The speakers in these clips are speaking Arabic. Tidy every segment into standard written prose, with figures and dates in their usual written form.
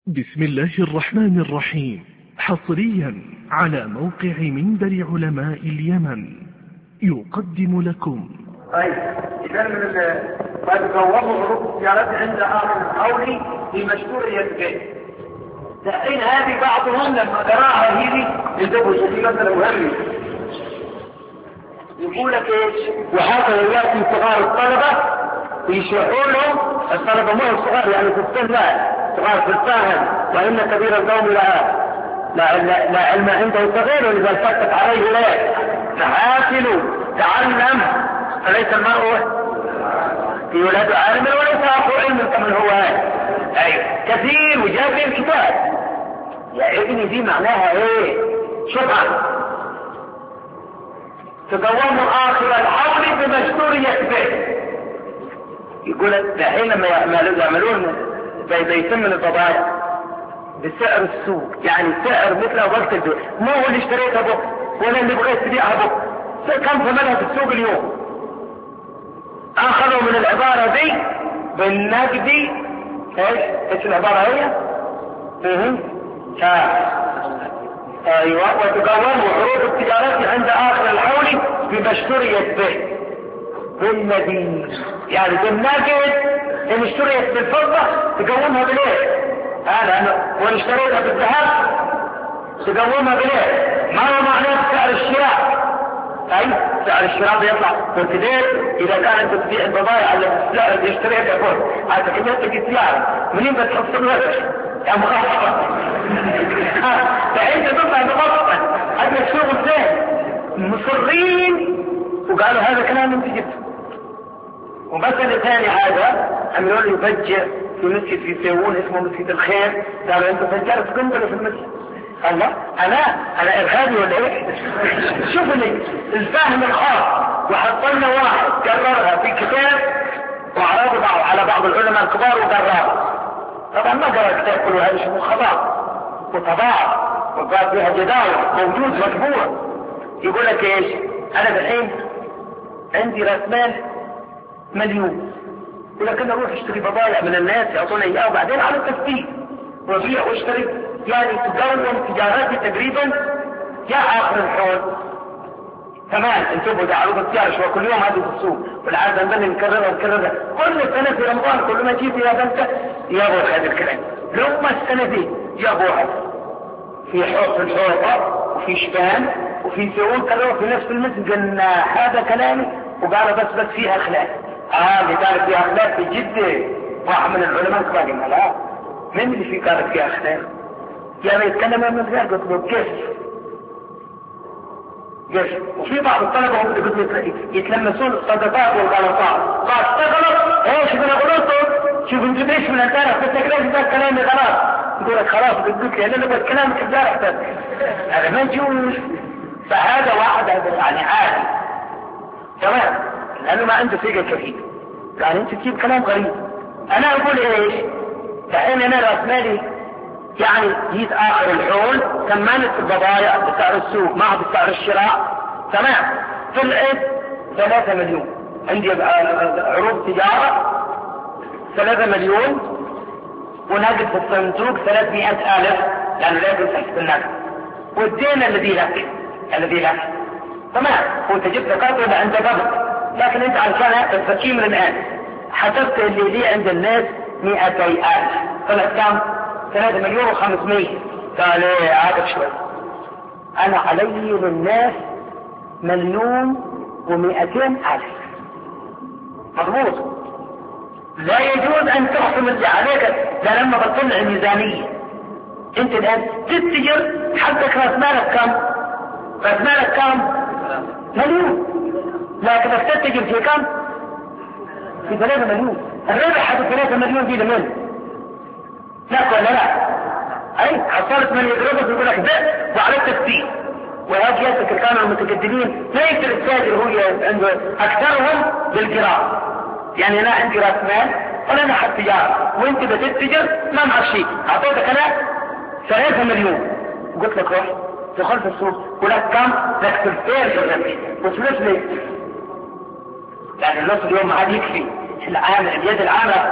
بسم الله الرحمن الرحيم. حصريا على موقع منبر علماء اليمن يقدم لكم. إذا قد صوبوا حروف التجارات عند آخر القول بمشهور يكفي. الحين هذه بعضهم لما قراها هذه يدبوا شيء مثلا مهم يقول لك ايش؟ وهكذا ياتي صغار الطلبه ويشرحوا لهم الطلبه مو صغار يعني في السن، لا صغار في الفهم، وان كبير القوم لا علم عنده صغير اذا التفت عليه لا فحاصل تعلم. فليس المرء في ولاد عالم وليس اخو علم كمن هو اي كثير وجاء في الكتاب. يا ابني دي معناها ايه؟ شبهه تقوم آخر الحول بمشهور يكفي. يقول الحين لما يعملون بيتم الضبائع بسعر السوق، يعني سعر مثل وقت البيع، مو هو اللي اشتريته بك ولا اللي بغيت تبيعها بك، كم ثمنها في السوق اليوم. اخذوا من العبارة دي بالنقدي ايش العبارة هي؟ ايوه، وتقوم حروف التجارات عند اخر الحول بمشتور يكفي بالنبي، يعني بالنقد ان اشتريت بالفضة تقومها بالايه؟ وان اشتريتها بالذهب تقومها بالايه؟ ما هو معناه سعر الشراء؟ اي سعر الشراء بيطلع وكذلك اذا كانت تبيع البضائع اللي اشتريتها فوق هذا كميتك السيارة منين بتحصل لك يا مخاطرة؟ فانت تطلع بغطة هذا الشغل ده مصرين وقالوا هذا كلام انت جبته. ومثل ثاني هذا عملوا له يفجر في مسجد في سيئون اسمه مسجد الخير، قالوا انت فجرت قنبله في المسجد. الله انا ارهابي ولا ايه؟ شوف لي الفهم الخاص وحطلنا واحد كررها في كتاب وعرضها على بعض العلماء الكبار وقررها. طبعا ما قرأ الكتاب كله، هذا اسمه خطأ وطباع وقال فيها جداول موجود مطبوع. يقول لك ايش؟ انا الحين عندي راس مال 1,000,000، ولكن اروح اشتري بضائع من الناس يعطوني اياه وبعدين على التسبيح وابيع واشتري، يعني تقوم تجاراتي تقريبا يا اخر الحول. تمام انتبهوا ده عروض التجاره شو كل يوم هذه في السوق والعاده نبني نكررها كل سنه في رمضان كل ما جيت يا بنت يابوا هذا الكلام. لو ما السنه دي جابوها في الحوضه وفي شبان وفي سيئون كانوا في نفس المسجد قلنا هذا كلامي وقالوا بس فيها خلاف. اللي قالت فيها خلاف في جدة واحد من العلماء قالوا لا، من اللي في قالت فيها خلاف؟ يعني يتكلم من غير قلت له كيف؟ وفي بعض الطلبة هم اللي يتلمسون الصدقات والغلطات، فاشتغلوا ايش انا غلطت؟ شوف انت ليش من الدارة تتكلم ده كلامي غلط، يقول لك خلاص قلت لي انا بس كلامك الدارة هذا ما يجوز. فهذا واحد يعني عادي تمام لانه ما عنده ثقة كثير، يعني انت تجيب كلام غريب. انا اقول ايش؟ الحين انا راس مالي يعني جيت اخر الحول ثمنت البضائع بسعر السوق ما بسعر الشراء، تمام طلعت 3 مليون. عندي عروض تجارة 3 مليون ونقد في الصندوق 300,000 لانه لا يجوز تحت النقد، والدين الذي لك تمام وانت جبت قرض ولا انت قبض، لكن انت عشان تفكيه من الان حسبت اللي لي عند الناس 200,000 طلعت كم؟ 3,500,000. قال ايه عادك شوي، انا علي للناس 1,200,000 مضبوط. لا يجوز ان تحكم اللي عليك ده لما بطلع الميزانية. انت الان تتجر حقك راس مالك كم؟ راس مالك كم؟ 1,000,000، لكن تتجر في كم؟ في 3 مليون. الربح حق 3 مليون دي لمن؟ لك ولا لا؟ اي حصلت من يضربك يقول لك ده وعلى التسبيح. وهذه يسك كانوا المتقدمين ليس التاجر هو عنده اكثرهم بالقراء، يعني انا عندي راس مال ولا انا حد تجاره وانت بتتجر ما معك شيء، اعطيتك انا 3 مليون قلت لك روح دخلت السوق ولك كم؟ لك ثلثين وثلث لي، يعني النص اليوم ما عاد يكفي. اليد العامة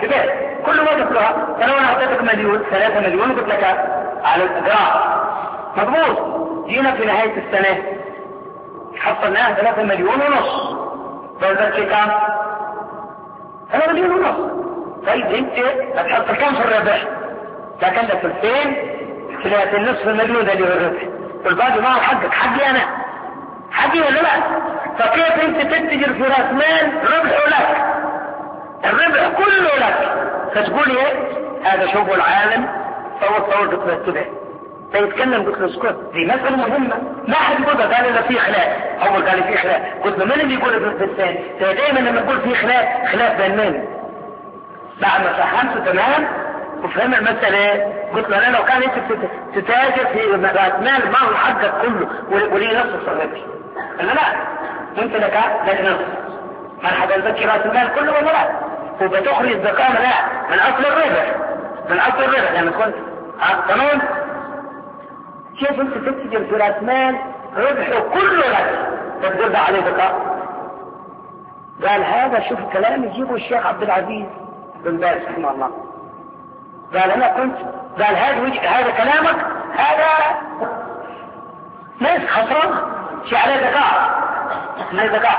كده كل ما تقرأ. فلو انا اعطيتك 3 مليون قلت لك على القراءة مضبوط. جينا في نهاية السنة حصلناها 3 مليون ونص. فوزت كام؟ 3 مليون ونص. طيب انت هتحصل كم في الربح؟ لكن لك 200 طلعت النصف المليون اللي هو الربح، والباقي ما هو حقك، حقي انا، حقي ولا لا؟ فكيف انت تتجر في راس مال ربحه لك، الربح كله لك، فتقول ايه؟ هذا شوفوا العالم صور دكتور فيتكلم. قلت له اسكت، دي مسألة مهمة، ما حد يقولها. قال له في خلاف، اول قال في خلاف. قلت له من اللي يقول في الثاني؟ دائما لما نقول في خلاف بين مين؟ بعد ما فهمته تمام وفهم المسألة قلت له انا لو كان انت تتاجر في راس مال ما هو حقك كله وليه نص الصرف؟ قال لا انت لك نص. ما حد يزكي راس المال كله ولا لا؟ وبتخرج الزكاة لا من اصل الربح، من اصل الربح لما كنت تمام. كيف انت تتجر في راس مال ربحه كله لك تقدر عليه زكاة؟ قال هذا شوف كلام يجيبه الشيخ عبد العزيز بن باز رحمه الله. قال انا كنت، قال هذا كلامك هذا ناس خسران شيء عليه زكاة، عليه زكاة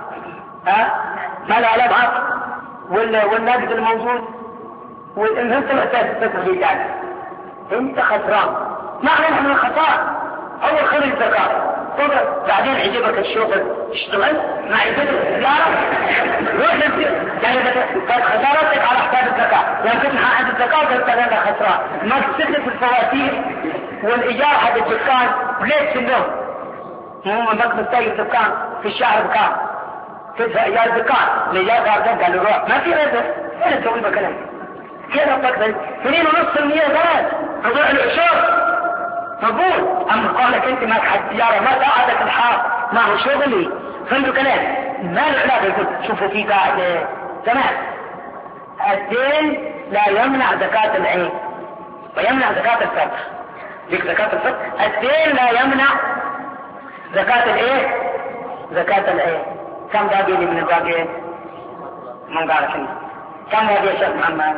ما له علاقة بعض والناقد الموجود والانت تتفيد يعني انت خسران. معنى نحن الخسارة اول خير الزكاة بعدين عجبك الشغل اشتغل ما عجبك الزيارة روح يعني كانت خسارتك على حساب الزكاة، لكن حق الزكاة قلت انا خسران. ما تسدد في الفواتير والايجار حق الدكان وليش في النوم هم مكتب تاجر الدكان في الشهر بكام؟ تدفع ايجار الدكان الايجار غير قال له روح ما في رزق ولا تسوي بكلام كذا تقدر 2.5% زاد ربع العشر مقبول. اما قالك انت ما تحد سيارة ما ساعدك الحال ما هو شغلي فهمتوا كلام ما له علاقة. يقول شوفوا في قاعدة تمام، الدين لا يمنع زكاة العين ويمنع زكاة الفطر. ليك زكاة الفطر الدين لا يمنع زكاة الايه؟ زكاة العين. كم باقي لي من الباقي؟ من قال كم باقي يا شيخ محمد؟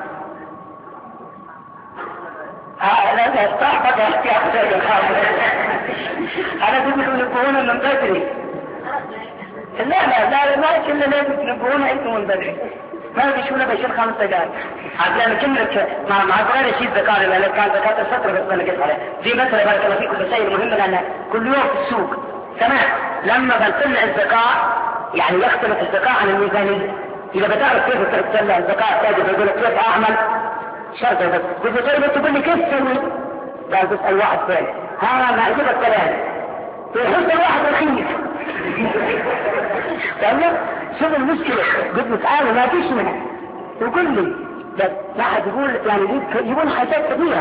لا صاحبك احتياط زي الخامس انا كنت تنبهونا من بدري. لا ما كنا لازم تنبهونا انتم من بدري ما بيشونا بشير 5 دقائق عشان كملت مع صغير شيء الزكاة لان كان زكاة الفطر بس انا قلت عليه دي مثلا بارك الله فيكم بشيء مهم لان كل يوم في السوق تمام لما بنطلع الزكاة يعني يختلف الزكاة عن الميزانية. اذا بتعرف كيف تطلع الزكاة تاجر يقول لك كيف اعمل شرط بس قلت له تقول لي كيف تسوي؟ قال تسأل واحد ثاني ها ما عجبك كلام يحس الواحد رخيص قال له شوف المشكلة قلت له تعالى ما فيش منها يقول لي بس ما حد يقول يعني يقول حاجات كبيرة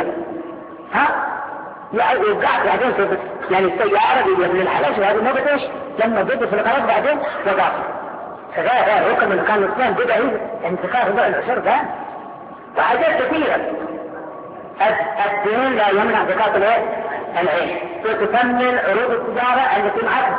يعني وقعت بعدين يعني السيارة دي من الحلاش وهذا ما بدأش لما بدأ في الغرض بعدين وقعت فغير ركن من كان الاثنين بدأ يعني تخاف بقى العشر ده وحاجات كثيرة. الدين لا يمنع زكاة العين وتكمل عروض التجارة التي معك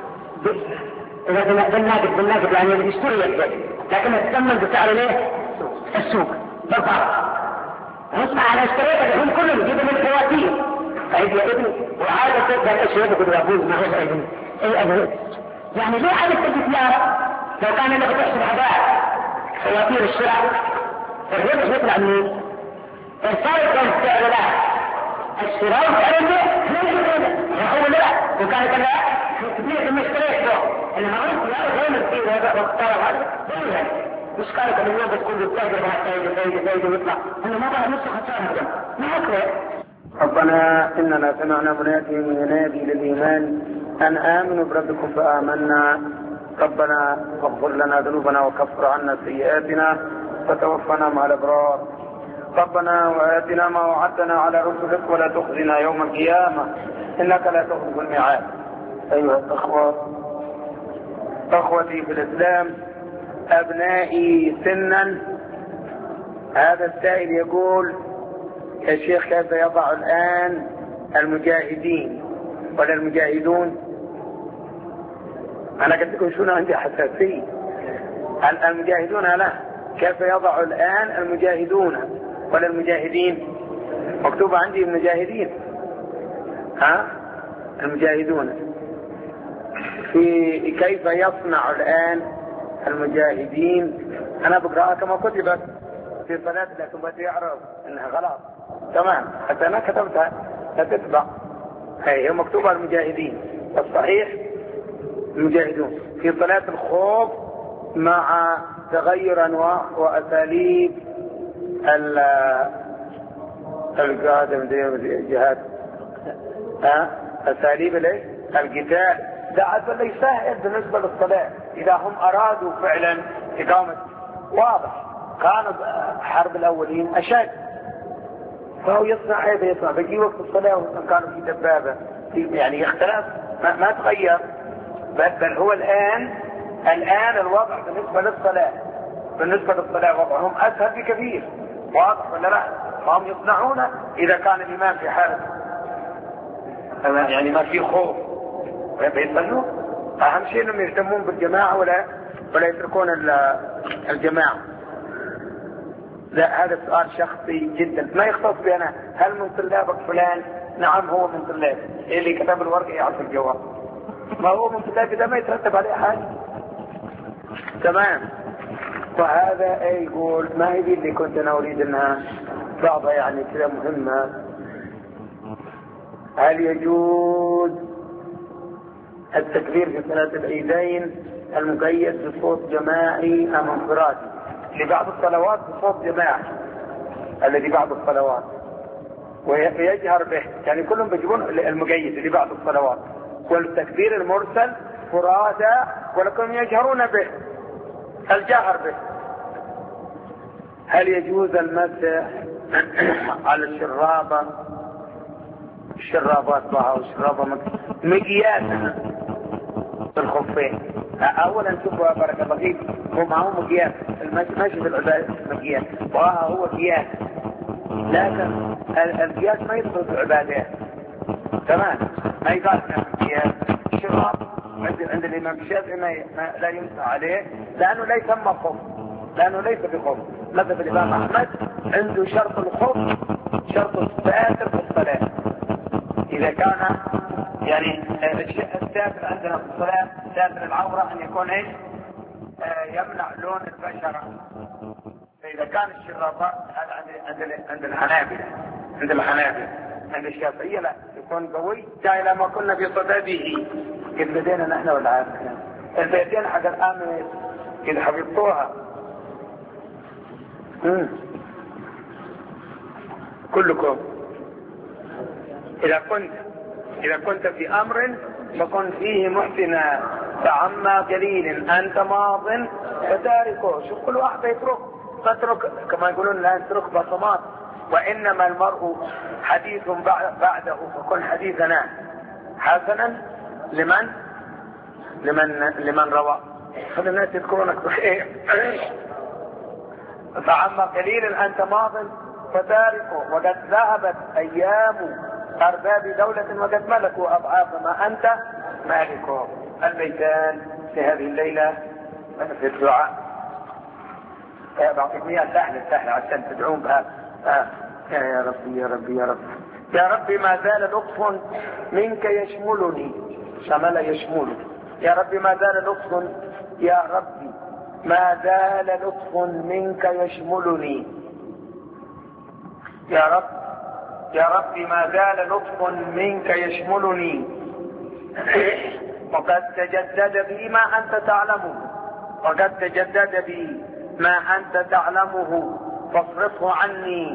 إذا بالناقد يعني اللي بيشتري يحتاج لكن تكمل بسعر ليه؟ السوق بالفرق. نسمع على اشتريت الحين كله يجيب من الفواتير طيب يا ابني وعادة تبدأ الأشياء يقول يا أبوي ما هو ابني أي أبوي يعني ليه عادة التجارة لو كان لك تحسب حباء فواتير الشراء الربح يطلع منين؟ الفرق بين السعرات الشراء والسعر هو لا وكان كذا كثير من اشتريت له انما هو لا غير كثير هذا واختار هذا مش قالك ان اليوم بتكون بالتاجر فايدة ويطلع انه ما بقى نص خسارة ما اكره. ربنا اننا سمعنا مناديا ينادي للايمان ان امنوا بربكم فامنا ربنا واغفر لنا ذنوبنا وكفر عنا سيئاتنا وتوفنا مع الابرار. ربنا وآتنا ما وعدتنا على رسلك ولا تخزنا يوم القيامة إنك لا تخلف الميعاد. أيها الأخوة أخوتي في الإسلام أبنائي سنا هذا السائل يقول يا شيخ كيف يضع الآن المجاهدين ولا المجاهدون أنا قلت لكم شنو عندي حساسية المجاهدون لا كيف يضع الآن المجاهدون ولا المجاهدين؟ مكتوب عندي المجاهدين، المجاهدون. في كيف يصنع الآن المجاهدين؟ أنا بقرأها كما كتبت في صلاة، لكن بدي أعرف إنها غلط. تمام، حتى أنا كتبتها ستتبع، هي مكتوبة المجاهدين، الصحيح المجاهدون. في صلاة الخوف مع تغير أنواع وأساليب القادم الجهاد، أساليب القتال. ده عسى يسهل بالنسبة للصلاة إذا هم أرادوا فعلا إقامة. واضح كانت حرب الأولين أشد، فهو يصنع هذا يصنع بيجي وقت الصلاة وإن كانوا في دبابة يعني يختلف، ما تغير. بل هو الآن الوضع بالنسبة للصلاة وضعهم أسهل بكثير. واضح ولا لا؟ فهم يصنعون إذا كان الإمام في حالة يعني ما في خوف بيصلوا. أهم شيء إنهم يهتمون بالجماعة ولا يتركون الجماعة. لا، هذا سؤال شخصي جدا ما يختص بي أنا. هل من طلابك فلان؟ نعم هو من طلاب. اللي كتب الورقة يعرف الجواب. ما هو من طلابي ده ما يترتب عليه حاجة. تمام. وهذا يقول ما هي دي اللي كنت أنا أريد أنها بعضها يعني كذا مهمة. هل يجوز التكبير في صلاة العيدين المقيد بصوت جماعي أم انفرادي؟ لبعض الصلوات بصوت جماعي الذي بعض الصلوات ويجهر به، يعني كلهم بيجيبون المقيد لبعض الصلوات، والتكبير المرسل فرادى ولكم يجهرون به الجهر به. هل يجوز المسح على الشرابات بها والشرابة مقياسها في الخفين؟ اولا شوفوا بارك الله فيك، هو معه مقياس المشي في العبادة مقياس، وهو قياس، لكن القياس ما يدخل في العبادات. تمام، ما يقال انه قياس. الشراب عند الامام الشافعي لا يمسح عليه لانه لا يسمى خف، لانه ليس بخف. مثل الامام احمد عنده شرط الخف شرط الساتر في الصلاه. اذا كان يعني الساتر عندنا في الصلاه ساتر العوره ان يكون ايش؟ يمنع لون البشره. فاذا كان الشرابات هذا عند الحنابلة، عند الشافعيه لا، يكون قوي جاي لما كنا في صدده. كيف بدينا نحن ولا عارفين البيتين حق الامن كده حفظتوها كلكم. إذا كنت في أمر فكن فيه محسنا، فعما قليل أنت ماض فتاركه. شوف كل واحد تترك كما يقولون لا تترك بصمات. وإنما المرء حديث بعده، فكن حديثنا حسنا لمن روى. خلي الناس يذكرونك بخير. فعما قليل أنت ماض فتاركه، وقد ذهبت أيام أرباب دولة وقد ملكوا أضعاف ما أنت مالكه. البيتان في هذه الليلة في الدعاء. بعطيك مياه سهلة عشان تدعون بها. يا ربي يا ربي يا ربي يا ربي ما زال لطف منك يشملني، شمل يشمل. يا ربي ما زال لطف، يا ربي ما زال لطف منك يشملني. يا ربي ما زال لطف منك يشملني، وقد تجدد بي ما أنت تعلمه، فاصرفه عني.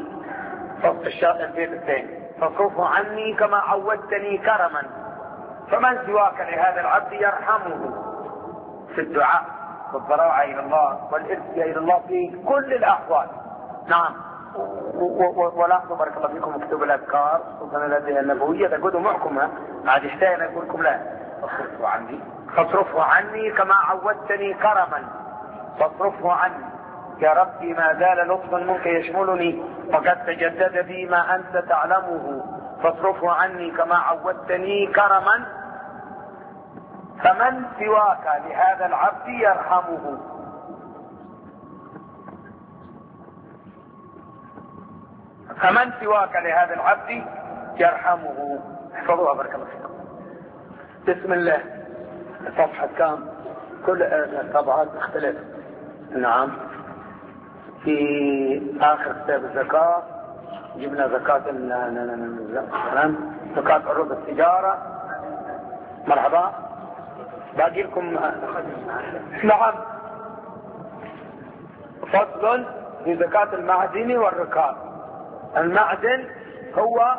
فاصرفه عني كما عودتني كرما، فمن سواك لهذا العبد يرحمه. في الدعاء والضراعة إلى الله والإرثية إلى الله في كل الأحوال. نعم. ولاحظوا بارك الله فيكم مكتوب الأذكار خصوصا الأدعية النبوية تقولوا معكم عاد يحتاج أقول لكم لا. فاصرفه عني كما عودتني كرما، فاصرفه عني. يا ربي ما زال لطفا منك يشملني، وقد تجدد بي ما أنت تعلمه، فاصرفه عني كما عودتني كرما، فمن سواك لهذا العبد يرحمه. فمن سواك لهذا العبد يرحمه. احفظوها بارك الله فيكم. بسم الله. صفحة كام؟ كل الطبعات تختلف. نعم. في آخر كتاب الزكاة جبنا زكاة زكاة عروض التجارة. مرحبا. باقي لكم. نعم. فصل في زكاة المعدن والركاب. المعدن هو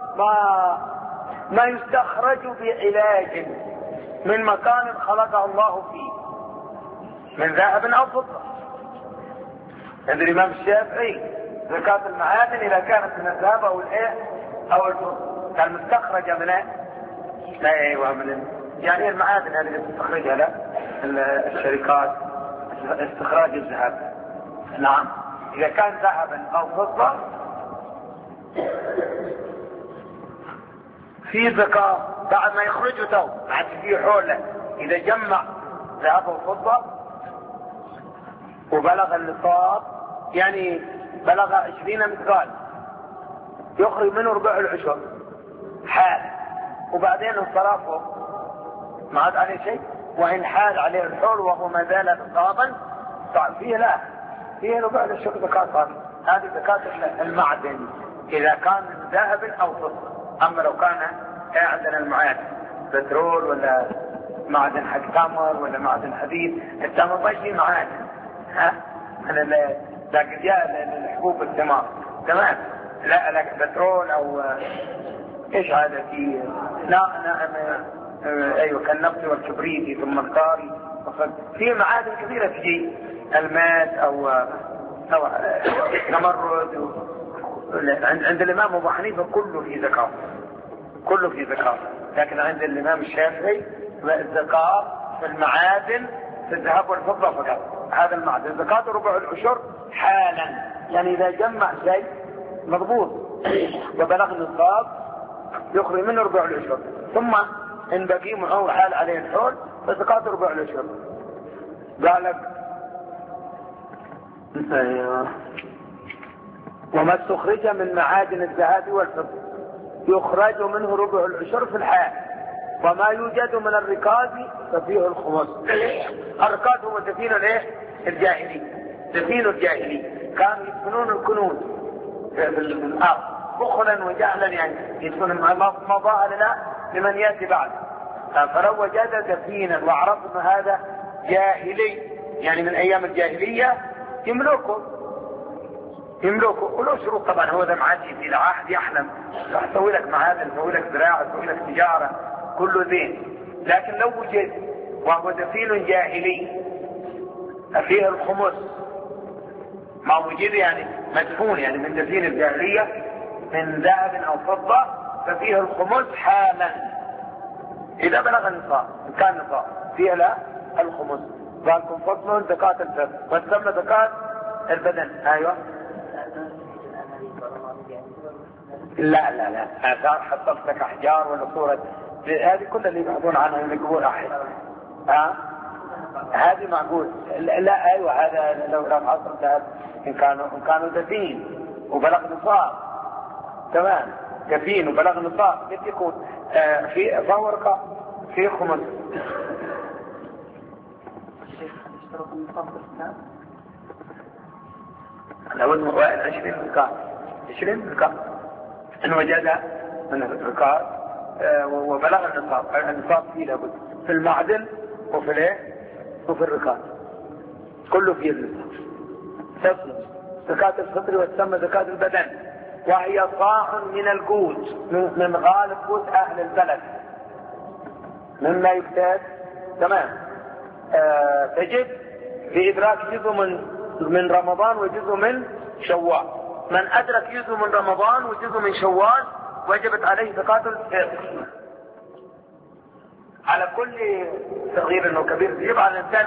ما يستخرج بعلاج من مكان خلقه الله فيه من ذهب او فضة. عند الامام الشافعي زكاة المعادن اذا كانت من الذهب او الايه او الفضة كان مستخرجة من لا ايوه من يعني المعادن هذه اللي تستخرجها لا الشركات استخراج الذهب. نعم. اذا كان ذهبا او فضة في زكاة بعد ما يخرجوا تو بعد في حوله. اذا جمع ذهب وفضة وبلغ النصاب يعني بلغ 20 مثقال يخرج منه ربع العشر حال. وبعدين انصرافه ما عاد عليه شيء. وان حال عليه الحول وهو ما زال نصابا فيه لا فيه ربع العشر زكاة. هذه زكاة المعدن اذا كان من ذهب او فضة. اما لو كان عندنا المعادن بترول ولا معدن حق تمر ولا معدن حديد. التمر ما فيه معادن. انا لكن جاء الحبوب الثمار تمام. لا بترول او ايش هذا في ايوه كالنفط والكبريتي ثم القاري. في معادن كثيرة تجي الماس او نمرد. عند الامام ابو حنيفه كله في زكاة. كله في زكاة. لكن عند الامام الشافعي الزكاة في المعادن في الذهب والفضة فقط. هذا المعدن زكاة ربع العشر حالا يعني اذا جمع شيء مضبوط وبلغ النصاب يخرج منه ربع العشر. ثم ان بقي معه حال عليه الحول فزكاة ربع العشر. قال لك وما استخرج من معادن الذهب والفضة يخرج منه ربع العشر في الحال. وما يوجد من الركاز ففيه الخمس. الركاز هو دفين الايه الجاهلي. دفين الجاهلي كانوا يدفنون الكنوز في الارض بخلا وجهلا يعني يدفن ما ظاهر لنا لمن ياتي بعد. فلو وجد دفينا وعرف ان هذا جاهلي يعني من ايام الجاهليه يملكه ولو شروط طبعا. هو ده معادي في العهد يحلم راح يسوي لك معادن يسوي لك زراعه يسوي لك تجاره كله زين. لكن لو وجد وهو دفين جاهلي فيه الخمس ما وجد يعني مدفون يعني من دفين الجاهليه من ذهب او فضه ففيه الخمس حالا اذا بلغ النصاب. ان كان نصاب فيه لا الخمس. قالكم فصل زكاة الفضة وتسمى زكاة البدن. ايوه لا اثار حطت لك احجار ولا صورة هذه كلها اللي يبحثون عنها اللي يقول احد هذه معقول. لا ايوه هذا لو عصر ذهب ان كانوا دفين وبلغ نصاب تمام. دفين وبلغ نصاب كيف يكون في فورقة في خمس. لو 20 زكاة 20 زكاة ان وجد من الزكاة وبلغ النصاب فيه لابد في المعدن وفي الايه وفي الركاز كله فيه النصاب. تصل زكاة الفطر وتسمى زكاة البدن وهي صاع من القوت من غالب قوت اهل البلد مما يكتاب تمام. تجب في ادراك جزء من رمضان وجزء من شوال. من ادرك جزء من رمضان وجزء من شوال وجبت عليه زكاة الفطر. على كل صغير وكبير يجب على الانسان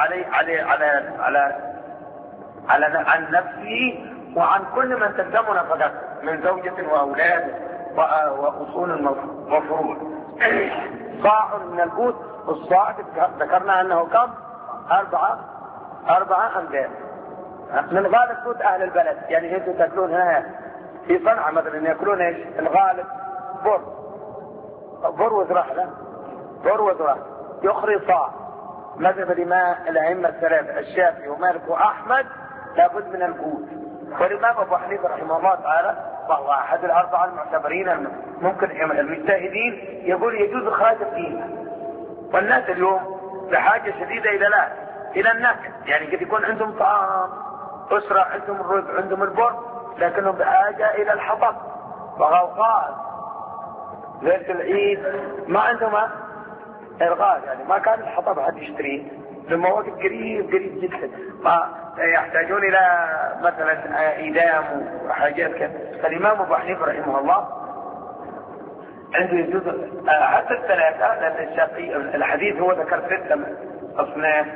عن نفسه وعن كل من تلزمه نفقته من زوجة واولاد واصول وفروع. صاع من القوت. الصاع ذكرنا انه كم 4 امداد من غالب قوت اهل البلد يعني انتم تاكلون هنا في صنعاء مثلا يأكلون ايش؟ الغالب بر وزراح، لا بر وزراح يخري صاع. مذهب الأئمة الثلاثة الشافعي ومالك وأحمد لابد من القوت. والإمام أبو حنيفة رحمه الله تعالى وهو أحد الأربعة المعتبرين ممكن المجتهدين يقول يجوز إخراج القيمة. والناس اليوم بحاجة شديدة إلى النكد، يعني قد يكون عندهم طعام أسرة، عندهم الرز، عندهم البر، لكنهم بحاجة إلى الحطب وغوغاء ليلة العيد ما عندهم إرغاز، يعني ما كان الحطب حد يشتريه لما وقت قريب جدا، ما يحتاجون إلى مثلا إيدام وحاجات كذا. فالإمام أبو حنيفة رحمه الله عنده يجوز حتى الثلاثة، لأن الشافعي الحديث هو ذكر 6 أصناف: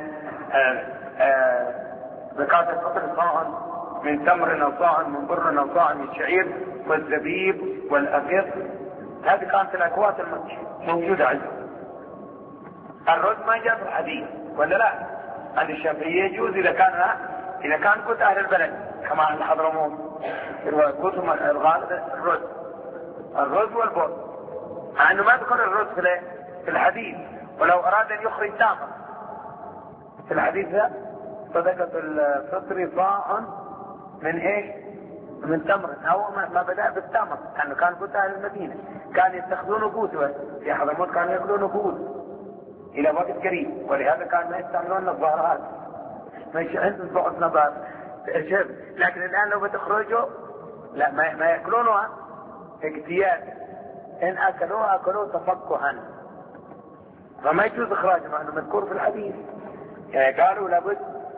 زكاة الفطر صاع من تمر أو صاع من بر أو صاع من شعير والزبيب والأبيض. هذه كانت الأكوات الموجودة عندهم. الرز ما جاء في الحديث ولا لا؟ عند الشافعية يجوز إذا كان قوت أهل البلد كما عند حضرموت قوتهم الغالب الرز والبر، مع أنه ما ذكر الرز في الحديث. ولو أراد أن يخرج تمر في الحديث ذا صدقة الفطر صاع من ايش؟ من تمر. أو ما بدأ بالتمر لأنه كان قوت أهل المدينة، كان يستخدمون قوت في حضرموت، كانوا يأكلون قوت إلى وقت قريب، ولهذا كان ما يستعملون الظاهرات، ما عندهم ضعف نبات. لكن الآن لو بتخرجوا لا ما يأكلونها اقتياد، إن أكلوه تفقها، فما يجوز إخراجه مع أنه مذكور في الحديث. يعني قالوا لابد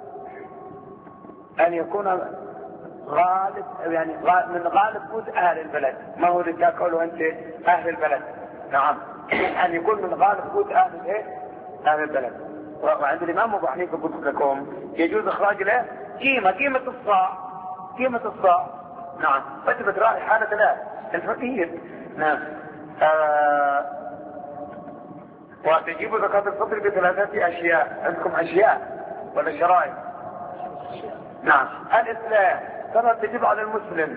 أن يكون غالب، يعني من غالب قوت أهل البلد، ما هو اللي تأكله أنت أهل البلد. نعم، أن يكون من غالب قوت أهل البلد. وعند الإمام أبو حنيفة قلت لكم يجوز إخراج له قيمة الصاع. نعم، فتبت راعي حالة الفقير. نعم. وتجيب زكاة الفطر ب3 أشياء. عندكم أشياء ولا شرائط؟ نعم. الإسلام ترى تجب على المسلم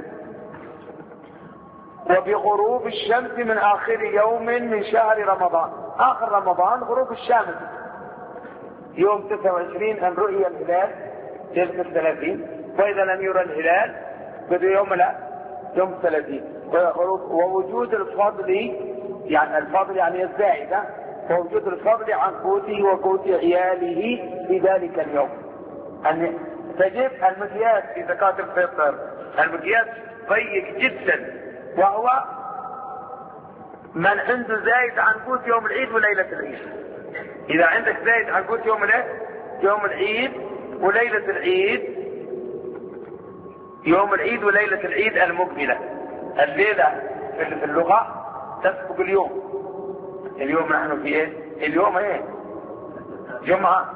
وبغروب الشمس من آخر يوم من شهر رمضان. آخر رمضان غروب الشمس يوم 29 أن رؤي الهلال ليلة 30، وإذا لم يرى الهلال بدو يوم 30. ووجود الفضل، يعني الفضل يعني الزائدة، ووجود الفضل عن قوته وقوت عياله في ذلك اليوم. أن تجب المقياس في زكاة الفطر، المقياس ضيق جدا، وهو من عنده زايد عن قوت يوم العيد وليلة العيد. إذا عندك زايد عن قوت يوم العيد وليلة العيد، يوم العيد وليلة العيد المقبلة، الليلة في اللغة تسبق اليوم. اليوم نحن في ايه؟ اليوم ايه؟ جمعة،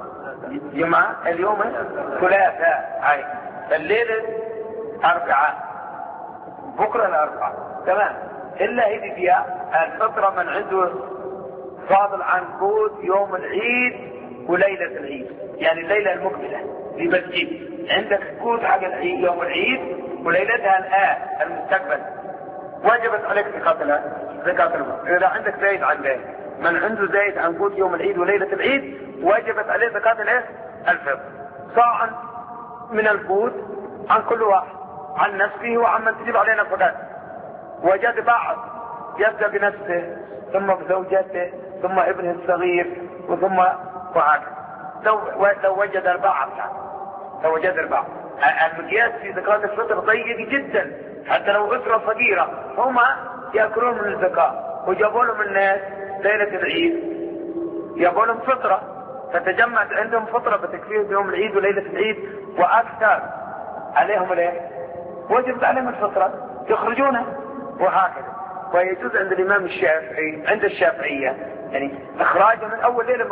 اليوم ثلاثاء، الليلة 4، بكرة 4، تمام. إلا هذه فيها الفطرة من عنده فاضل عن قوت يوم العيد وليلة العيد، يعني الليلة المقبلة في مسجد عندك قوت حق العيد يوم العيد وليلتها الآن المستقبل، وجبت عليك زكاة الفطر. إذا عندك زايد عن ذلك، من عنده زايد عن قوت يوم العيد وليلة العيد وجبت عليه زكاة الفطر، صاعا من القوت عن كل واحد، عن نفسه وعن من تجب عليه نفقته. وجد بعض يبدأ بنفسه ثم بزوجته ثم ابنه الصغير وثم وهكذا. لو وجد البعض، المقياس في زكاة الفطر ضيق جدا، حتى لو أسرة فقيرة هم يأكلون من الزكاة، وجابوا لهم الناس ليلة العيد يجابوا لهم فطرة، فتجمعت عندهم فطرة بتكفيهم يوم العيد وليلة العيد وأكثر، عليهم وجبت عليهم الفطرة يخرجونها وهكذا. ويجوز عند الإمام الشافعي، عند الشافعية، يعني إخراجه من أول ليلة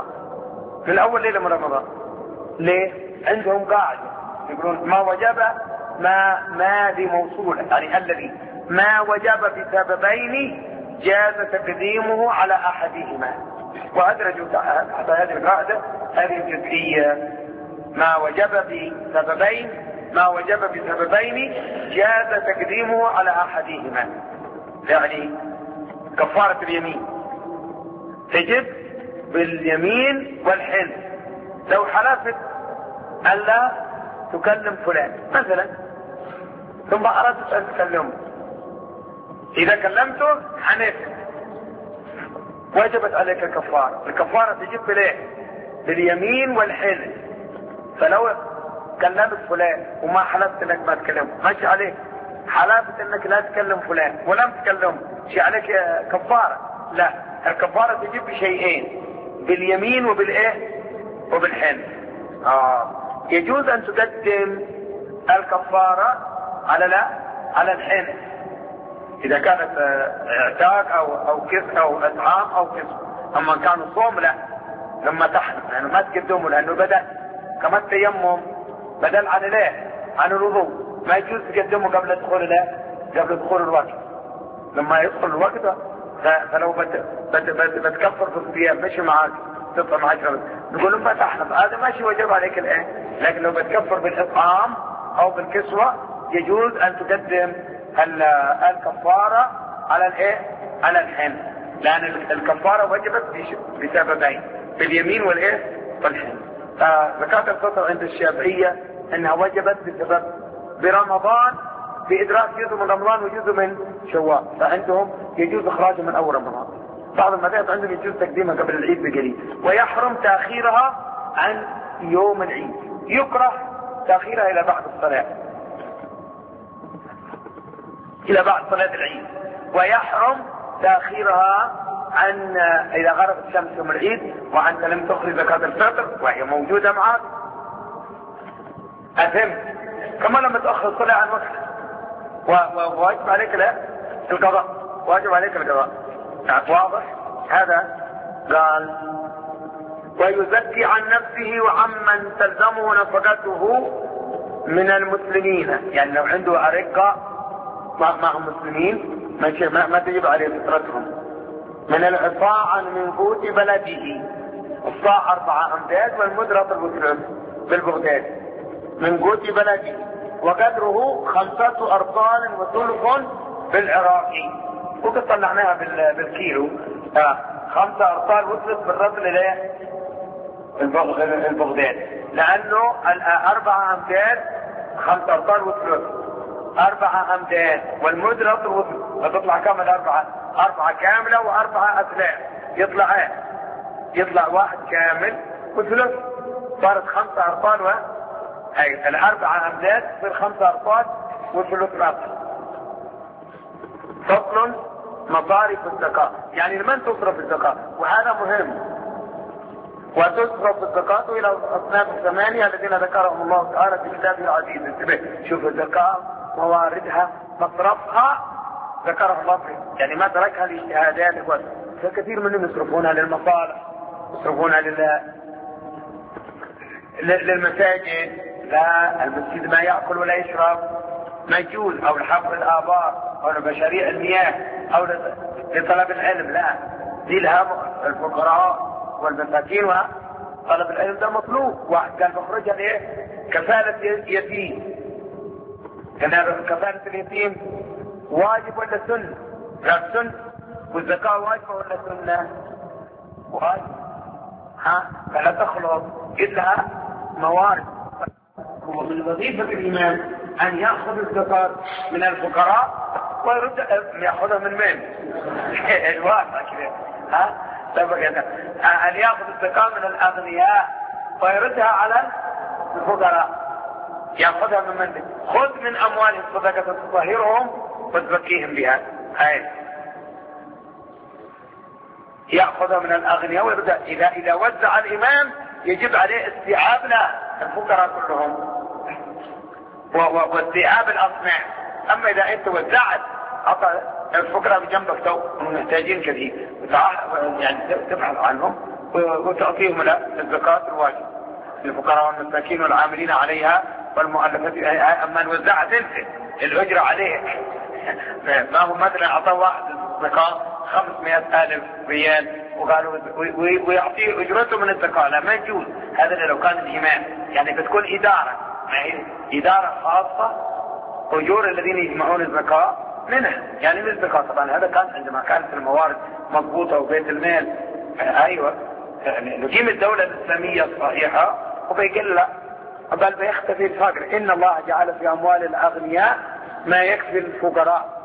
من رمضان. ليه؟ عندهم قاعدة يقولون ما وجب ما ذي موصولة، يعني الذي ما وجب بسببين جاز تقديمه على أحدهما. وأدرجوا تحت هذه القاعدة هذه الجزئية: ما وجب بسببين ما وجب بسببين جاز تقديمه على أحدهما. يعني كفارة اليمين تجب باليمين والحلف. لو حلفت ألا تكلم فلان مثلا ثم أردت أن تكلمه، إذا كلمته حنفت وجبت عليك الكفارة. الكفارة تجب بالإيه؟ باليمين والحلف. فلو كلمت فلان وما حلفت انك ما تكلمه ماشي عليك، حلفت انك لا تكلم فلان ولم تكلمه شي عليك كفارة؟ لا، الكفارة تجب بشيئين، باليمين وبالايه؟ وبالحلف. يجوز ان تقدم الكفارة على الحلف اذا كانت اعتاق او كسر او اطعام او كسر. اما كان الصوم لا، لما تحلف يعني ما تقدمه لانه بدل كما التيمم بدل عن الايه؟ عن الوضوء، ما يجوز تقدمه قبل دخول الوقت. لما يدخل الوقت فلو بتكفر في الصيام ماشي معاك تطعم 10 نقول لهم ما تحلف، هذا ماشي وجب عليك الايه. لكن لو بتكفر بالاطعام او بالكسوة يجوز ان تقدم الكفارة على الايه؟ على الحنث، لان الكفارة وجبت بسببين، باليمين والايه؟ والحنث. زكاة الفطر عند الشافعية انها وجبت بسبب برمضان، بادراك جزء من رمضان وجزء من شوال، فعندهم يجوز اخراجه من اول رمضان. بعض المذاهب عندهم يجوز تقديمها قبل العيد بقليل، ويحرم تاخيرها عن يوم العيد، يكره تاخيرها الى بعد الصلاة، الى بعد صلاة العيد، ويحرم تاخيرها عن اذا غربت الشمس يوم العيد وانت لم تخرج زكاة الفطر وهي موجودة معك اثم. كما لما تأخر الصلاة عن وقت وواجب عليك القضاء، واجب عليك القضاء. واضح هذا؟ قال ويزكي عن نفسه وعمن تلزمه نفقته من المسلمين. يعني لو عنده أرقة معهم مسلمين ما تجب عليه فطرتهم. من العصاع من قوت بلده، الصاع 4 أمداد والمدرة بالبغداد من قوت بلده، وقدره 5 أرطال وثلث بالعراقي، وقد طلعناها بالكيلو 5 أرطال وثلث بالرطل الايه؟ البغداد، لأنه 4 أمداد 5 أرطال وثلث، 4 أمداد والمدرة وثلث، فتطلع كامل 4 كاملة و4 أثلاث، يطلع 1 كامل وثلث، صارت 5 أرطال أي 4 أمداد تصير 5 أرطال وثلث رطل. فصل مصارف الزكاة، يعني لمن تصرف الزكاة؟ وهذا مهم. وتصرف الزكاة إلى الأصناف 8 الذين ذكرهم الله تعالى في كتابه العزيز. انتبه، شوف الزكاة مواردها مصرفها ذكرها الله فيه، يعني ما تركها لاجتهادات. فكثير منهم يصرفونها للمصالح، يصرفونها للمساجد. لا، المسجد ما يأكل ولا يشرب، ما يجوز، او لحفر الآبار او لمشاريع المياه او لطلب العلم. لا، دي لها الفقراء والمساكين، وطلب العلم ده مطلوب. واحد قال بخرجها ليه؟ كفالة يتيم. كفالة اليتيم واجب ولا سنة؟ لا سنة. والزكاة واجبة ولا سنة؟ واجب. فلا تخلط إلا موارد. ومن وظيفة الإمام أن يأخذ الزكاة من الفقراء ويرد يأخذها من الواقع كده. أن يأخذ الزكاة من الأغنياء ويردها على الفقراء، يأخذها من خذ من أموالهم صدقة تطهرهم وتزكيهم بها. يأخذها من الأغنياء ويردها. إذا وزع الإمام يجب عليه استيعاب الفقراء كلهم واستيعاب الأصناف. أما إذا أنت وزعت الفقراء بجنبك تو محتاجين كثير، يعني تبحث عنهم وتعطيهم الزكاة الواجب للفقراء والمساكين والعاملين عليها والمؤلفة. أما وزعت أنت الأجرة عليك، ما هو مثلا أعطى واحد زكاة 500,000 ريال وقالوا ويعطيه أجرته من الزكاة، لا ما يجوز. هذا لو كان الإمام، يعني بتكون إدارة معي إدارة خاصة أجور الذين يجمعون الزكاة منها، يعني من الزكاة. طبعا هذا كان عندما كانت الموارد مضبوطة وبيت المال أيوة نقيم الدولة الإسلامية الصحيحة وبيقل لا، بل بيختفي الفقر. إن الله جعل في أموال الأغنياء ما يكفي الفقراء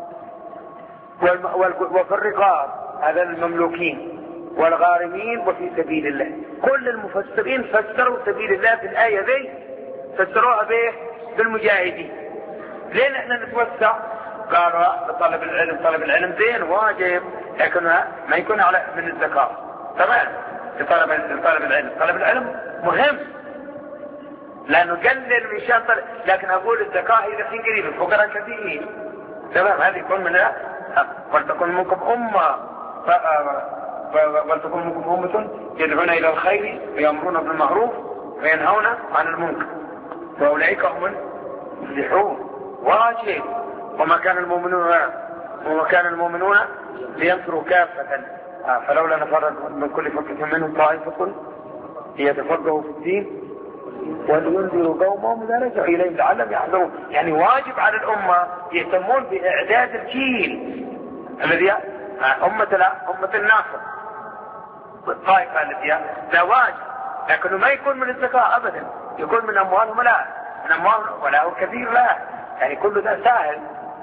وفي الرقاب هذا المملوكين والغارمين وفي سبيل الله. كل المفسرين فسروا سبيل الله في الآية ذي، فسروها به بالمجاهدين. ليه نحن نتوسع؟ قالوا طلب العلم، طلب العلم زين واجب، لكن ما يكون على من الزكاة. تمام، طلب العلم، طلب العلم مهم لأنه قلل من شان طلب، لكن أقول الزكاة هي الحين قريب، الفقراء كثير. تمام، هذه يكون منها ولتكن منكم أمة ولتكن منكم أمة يدعون إلى الخير ويأمرون بالمعروف وينهون عن المنكر وأولئك هم المفلحون. واجب. وما كان المؤمنون لينفروا كافة فلولا نفر من كل فرقة منهم طائفة ليتفقهوا في الدين ولينذروا قومهم إذا رجعوا إليهم لعلهم يحذرون. يعني واجب على الأمة يهتمون بإعداد الجيل الذي أمة الناصر والطائفة التي لا واجب، لكنه ما يكون من الزكاة أبدا، يكون من أموالهم لا، من أموالهم ولا كثير لا، يعني كل ده سهل.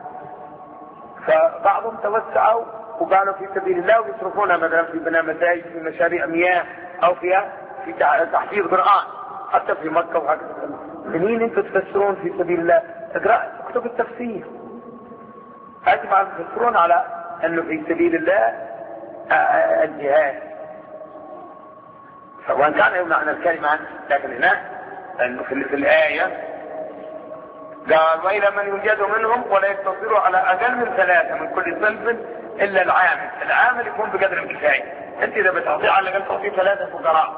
فبعضهم توسعوا وقالوا في سبيل الله ويصرفونها مثلا في بناء مساجد، في مشاريع مياه، أو في تحفيظ قرآن حتى في مكة وهكذا. منين انتم تفسرون في سبيل الله؟ اقرأ كتب التفسير، أجمع تفسرون على أنه في سبيل الله الجهاد، وان كان يمنع الكلمة، لكن هنا أنه في الآية قال وإلى من يوجد منهم ولا يقتصروا على أقل من 3 من كل صنف إلا العامل. العامل يكون بقدر الكفاية. أنت إذا بتعطي على الأقل تعطي 3 فقراء،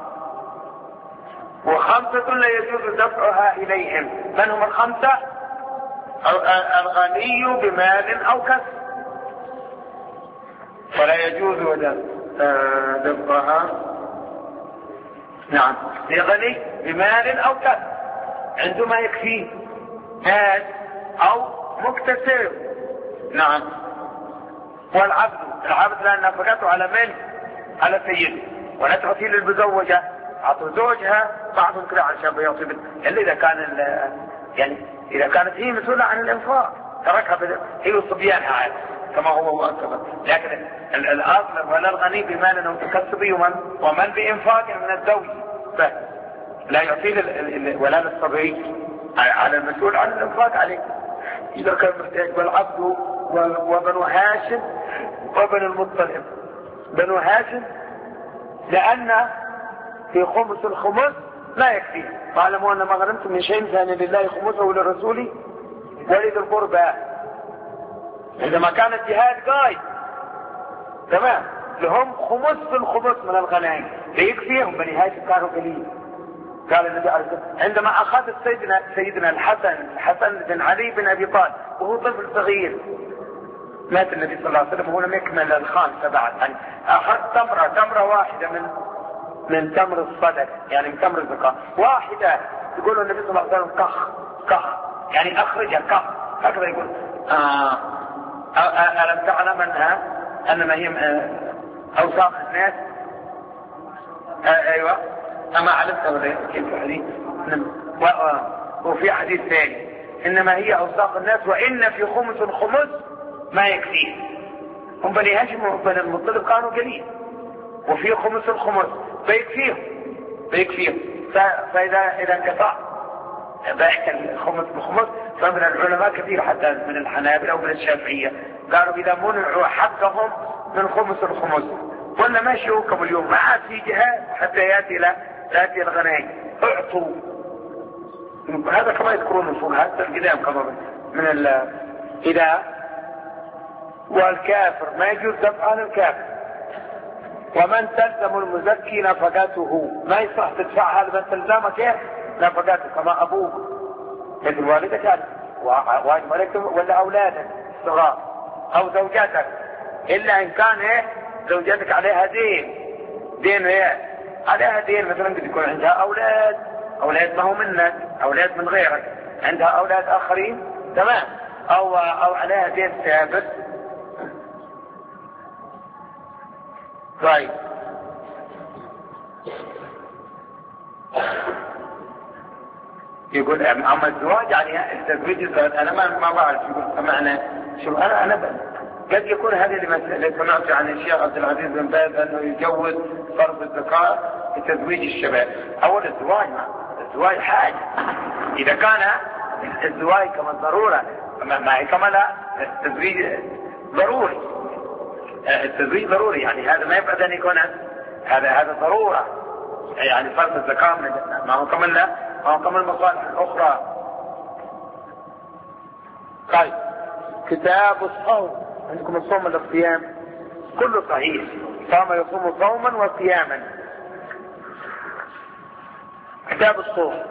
و5 لا يجوز دفعها إليهم. من هم ال5؟ الغني بمال أو كسب، ولا يجوز دفعها نعم لغني بمال أو كسب عنده ما يكفيه مال أو مكتسب. نعم. والعبد لأن نفقته على من؟ على سيده، ولا تعطي للمزوجة، أعطوا زوجها بعضهم كده عن شاب يعطي إلا إذا كان يعني إذا كانت هي مسؤولة عن الإنفاق تركها هي وصبيانها عاد كما هو أكبر. لكن الأصل ولا الغني بمال أو تكسبي ومن بإنفاق من الزوج لا يعطي ولا للصبي، على المسؤول عن الإنفاق عليه إذا كان محتاج. والعبد وبنو هاشم وبنو المطلب. بنو هاشم لأن في خمس الخمس لا يكفي، واعلموا أن ما غنمتم من شيء فأن لله خمسه وللرسول ولذي القربى. عندما كان الجهاد قايد تمام لهم خمس في الخمس من الغنائم ليكفيهم. بني هاشم كانوا قليل. قال النبي عليه الصلاة والسلام عندما أخذ سيدنا الحسن بن علي بن أبي طالب وهو طفل صغير، مات النبي صلى الله عليه وسلم وهو لم يكمل الخامسة بعد، أخذ تمرة واحدة من تمر الصدق، يعني من تمر الزكاة واحدة. يقول النبي صلى الله عليه وسلم كخ يعني أخرجها كخ، هكذا يقول. ألم تعلم أنما هي أوساق الناس؟ أيوة أما علمت ولا كيف الحديث؟ وفي حديث ثاني إنما هي أوساق الناس وإن في خمس ما يكفيه. هم بني هاشم وبني المطلب كانوا قليل وفي خمس بيكفيهم. فإذا انقطع باحك الخمس بخمس. فمن العلماء كثير حتى من الحنابلة ومن الشافعية قالوا إذا منعوا حقهم من الخمس ولا ما شوكم اليوم ما عاد في جهاد حتى يأتي الغنائم اعطوا. هذا كما يذكرون الفقهاء حتى القدام كما من إذا والكافر ما يجوز دفع عن الكافر. ومن تلزم المزكي نفقته ما يصح تدفع هذا من تلزمك نفقته كما أبوك مثل والدك واجب عليكم ولا أولادك صغار أو زوجاتك، إلا إن كان زوجاتك عليها دين عليها دين مثلا قد يكون عندها أولاد اولاد ما هو منك، اولاد من غيرك، عندها اولاد اخرين تمام، او عليها دين ثابت. طيب يقول اما الزواج يعني التزويج، انا ما بعرف يقول معنى شو. انا قد يكون هذا اللي سمعت عن الشيخ عبد العزيز بن باز انه يجوز فرض الزكاة في تزويج الشباب. اول الزواج حاجة، اذا كان الزواج كمان ضرورة ما هي كمان التزويج ضروري، التزويج ضروري يعني هذا ما يبقى ان يكون هذا ضرورة يعني فرض الزكاة ما هو كمان لا، ما هو كمان المصالح الاخرى. طيب كتاب الصوم، عندكم الصوم ولا الصيام؟ كله صحيح، صام يصوم صوما وصياما. كتاب الصوم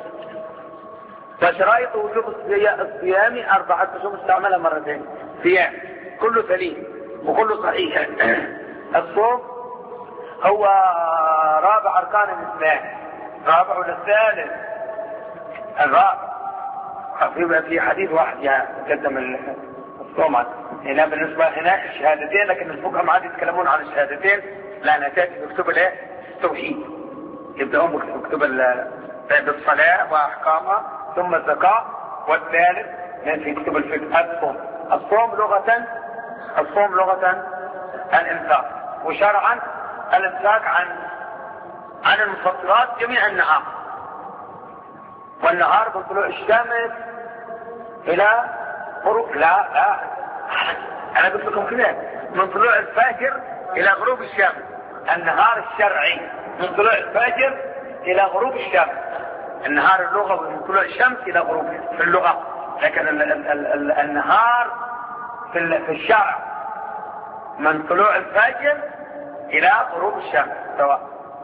وشرائط وجوب الصيام 4 أشهر مستعملة مرتين، صيام كله سليم وكله صحيح. الصوم هو رابع أركان الإسلام، رابع ولا الثالث؟ الرابع. في حديث واحد قدم الصوم هنا بالنسبة هنا الشهادتين، لكن الفقهاء ما عاد يتكلمون عن الشهادتين لأنها تأتي بكتب التوحيد، يبدأون بكتب بالصلاة وأحكامها ثم الزكاة، والثالث في كتب الفقه الصوم لغة الإمساك، وشرعا الإمساك عن المفطرات جميع النهار، والنهار من طلوع الشمس إلى غروب لا أنا قلت لكم كذا من طلوع الفجر إلى غروب الشمس، النهار الشرعي من طلوع الفجر إلى غروب الشمس، النهار اللغوي من طلوع الشمس إلى غروب في اللغة، لكن النهار في الشرع من طلوع الفجر إلى غروب الشمس سواء.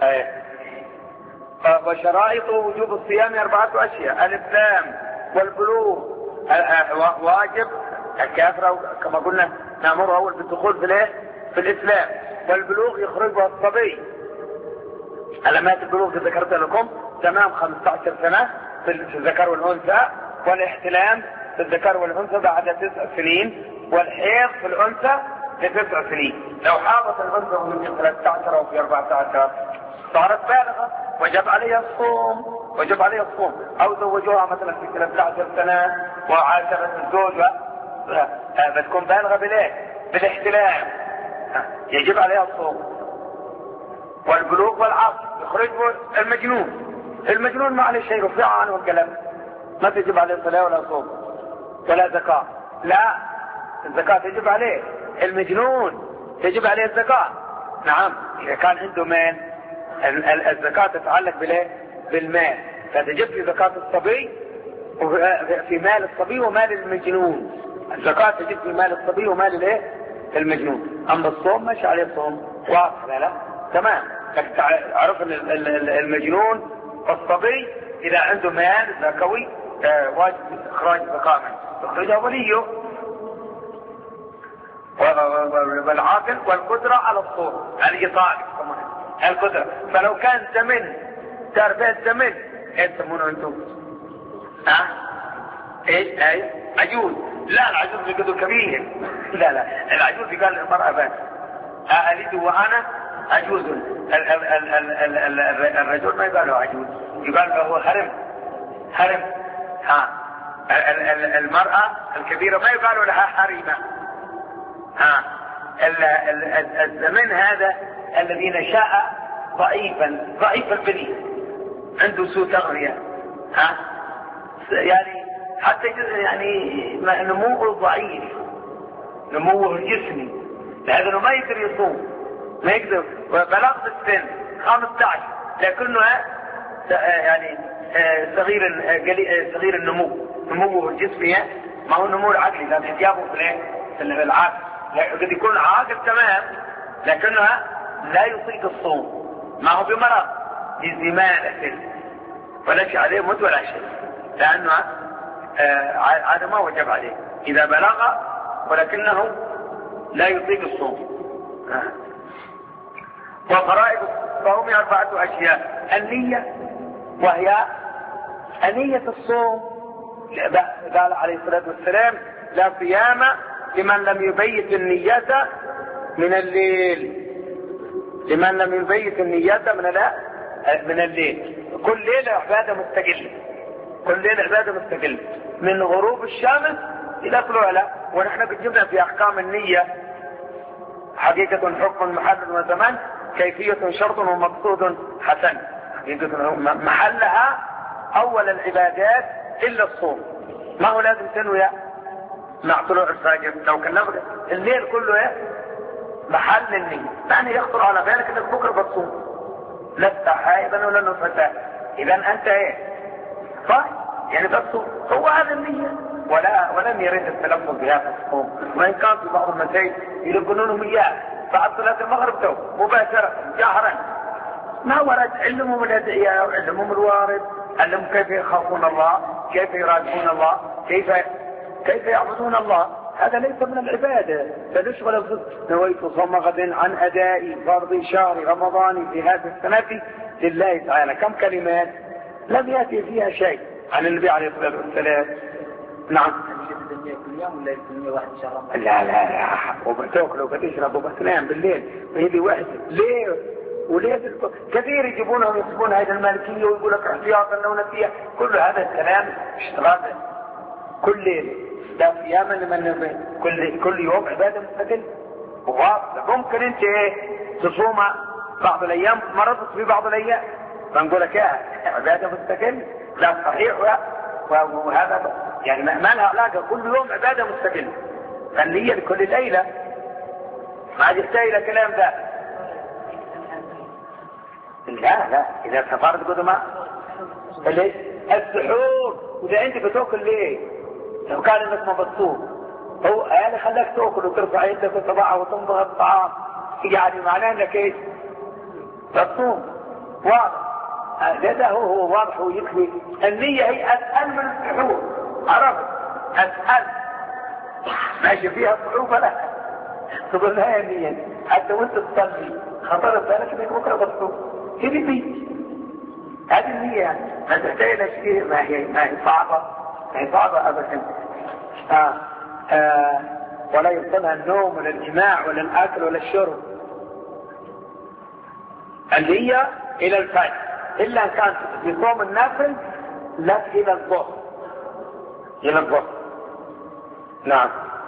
وشرائط وجوب الصيام 4 أشياء: الإسلام والبلوغ، واجب الكافر كما قلنا نأمره أول بالدخول في الإسلام، والبلوغ يخرجها الصبي، علامات البلوغ ذكرت لكم تمام 15 سنة في الذكر والأنثى، والاحتلام في الذكر والأنثى بعد 9 سنين، والحيض في الأنثى ل9 سنين. لو حاضت الأنثى وهي في 13 أو في 14 صارت بالغة وجب عليها الصوم، أو زوجوها مثلا في 13 سنة وعاشرت الزوج بتكون بالغة بالاحتلام يجب عليها الصوم. والبلوغ والعقل يخرجه المجنون ما عليه شيء، رفع عنه الكلام، ما تجب عليه صلاة ولا صوم ولا زكاة، لا الزكاة تجب عليه، المجنون تجب عليه الزكاة. نعم إذا كان عنده مال، الزكاة تتعلق بالمال، فتجب في زكاة الصبي في مال الصبي ومال المجنون، الزكاة تجب في مال الصبي ومال المجنون. أما الصوم مش عليه الصوم واضح لا تمام، عرف المجنون والصبي إذا عنده مال زكوي واجب إخراج زكاة منه، يخرجها وليه. والعاقل والقدرة على الصوم، الإطاعة القدرة. فلو كان زمن تعرفين زمن ايه تسمونه انتم؟ ايش عجوز؟ لا العجوز يقولوا كبير، لا العجوز قال للمرأة بس ألد وأنا عجوز. الرجل ما يقال له عجوز، يقال له هرم. المرأة الكبيرة ما يقال لها حريمة. الزمن هذا الذي نشأ ضعيف البنية، عنده سوء تغذية، يعني حتى يعني نموه ضعيف، نموه الجسمي، لأنه ما يقدر يصوم، ما يقدر. وبلغ السن 15 لكنه يعني صغير النمو، نموه الجسمي ما هو النمو العقلي، لأن حجابه في العقل قد يكون عاقل تمام لكنه لا يطيق الصوم، ما هو بمرض لزمانة ولا شيء عليه موت ولا شيء، لأنه هذا ما وجب عليه إذا بلغ ولكنه لا يطيق الصوم. وفرائض الصوم 4 أشياء: النية وهي أنية الصوم قال عليه الصلاة والسلام لا صيام لمن لم يبيت النية من الليل. لمن لم يبيت النية من الليل. كل ليلة عبادة مستقلة. كل ليلة عبادة مستقلة من غروب الشمس إلى طلوعها. ونحن بتجبنا في أحكام النية حقيقة حكم محل وزمان كيفية شرط ومقصود حسن. حقيقة محلها أول العبادات إلا الصوم. ما هو لازم تنوي مع طلوع الفجر. لو كان الليل كله محل النية يعني يخطر على بالك انك بكره بتصوم لست حائضا ولا نفسا اذا انت طيب يعني بتصوم هو هذا النية ولم يرد التلفظ بها في الصوم. وان كان في بعض المساجد يلقنونهم اياه بعد صلاة المغرب تو مباشرة جهرا. ما ورد علمهم من الادعياء وعلمهم الوارد علمهم كيف يخافون الله كيف يراجعون الله كيف يعبدون الله. هذا ليس من العبادة. فنشغل نويت صوم غد عن أداء فرض شهر رمضان في هذا السنة لله تعالى. كم كلمات لم يأتي فيها شيء عن النبي عليه الصلاة والسلام. نعم. لا وبتاكل وبتشرب وبتنام بالليل وهذه واحد ليه وليه كثير يجيبونهم يصبون هذه المالكية ويقول لك احتياطا لو نسيها. كل هذا الكلام اشتغال كل ليلة لا صياما لمن كل يوم عبادة مستقل. ممكن انت تصوم بعض الايام مرضت في بعض الايام فنقول لك عبادة مستقل. لا صحيح وهذا يعني ما لها علاقة. كل يوم عبادة مستقل. فالنية لكل ليلة ما عاد يحتاج الى كلام ذا. لا اذا سافرت قدما السحور واذا انت بتاكل ليه لو كان انك ما بتصوم هو يعني خلاك تاكل وترفع يدك وتضعها وتنضغ الطعام يعني معناه انك ايش بتصوم. واضح هذا هو واضح ويكفي. النية هي اسهل من السحور. عرفت اسهل ماشي فيها صعوبة لا تقول لها النية حتى وانت تصلي خطرت بالك انك بكره بتصوم كيف دي هذه النية يعني ما تحتاج الى شيء ما هي صعبة ابدا. ولا يبطلها النوم ولا الجماع ولا الاكل ولا الشرب. النية الى الفجر الا ان كانت في صوم النافل لا الى الظهر. نعم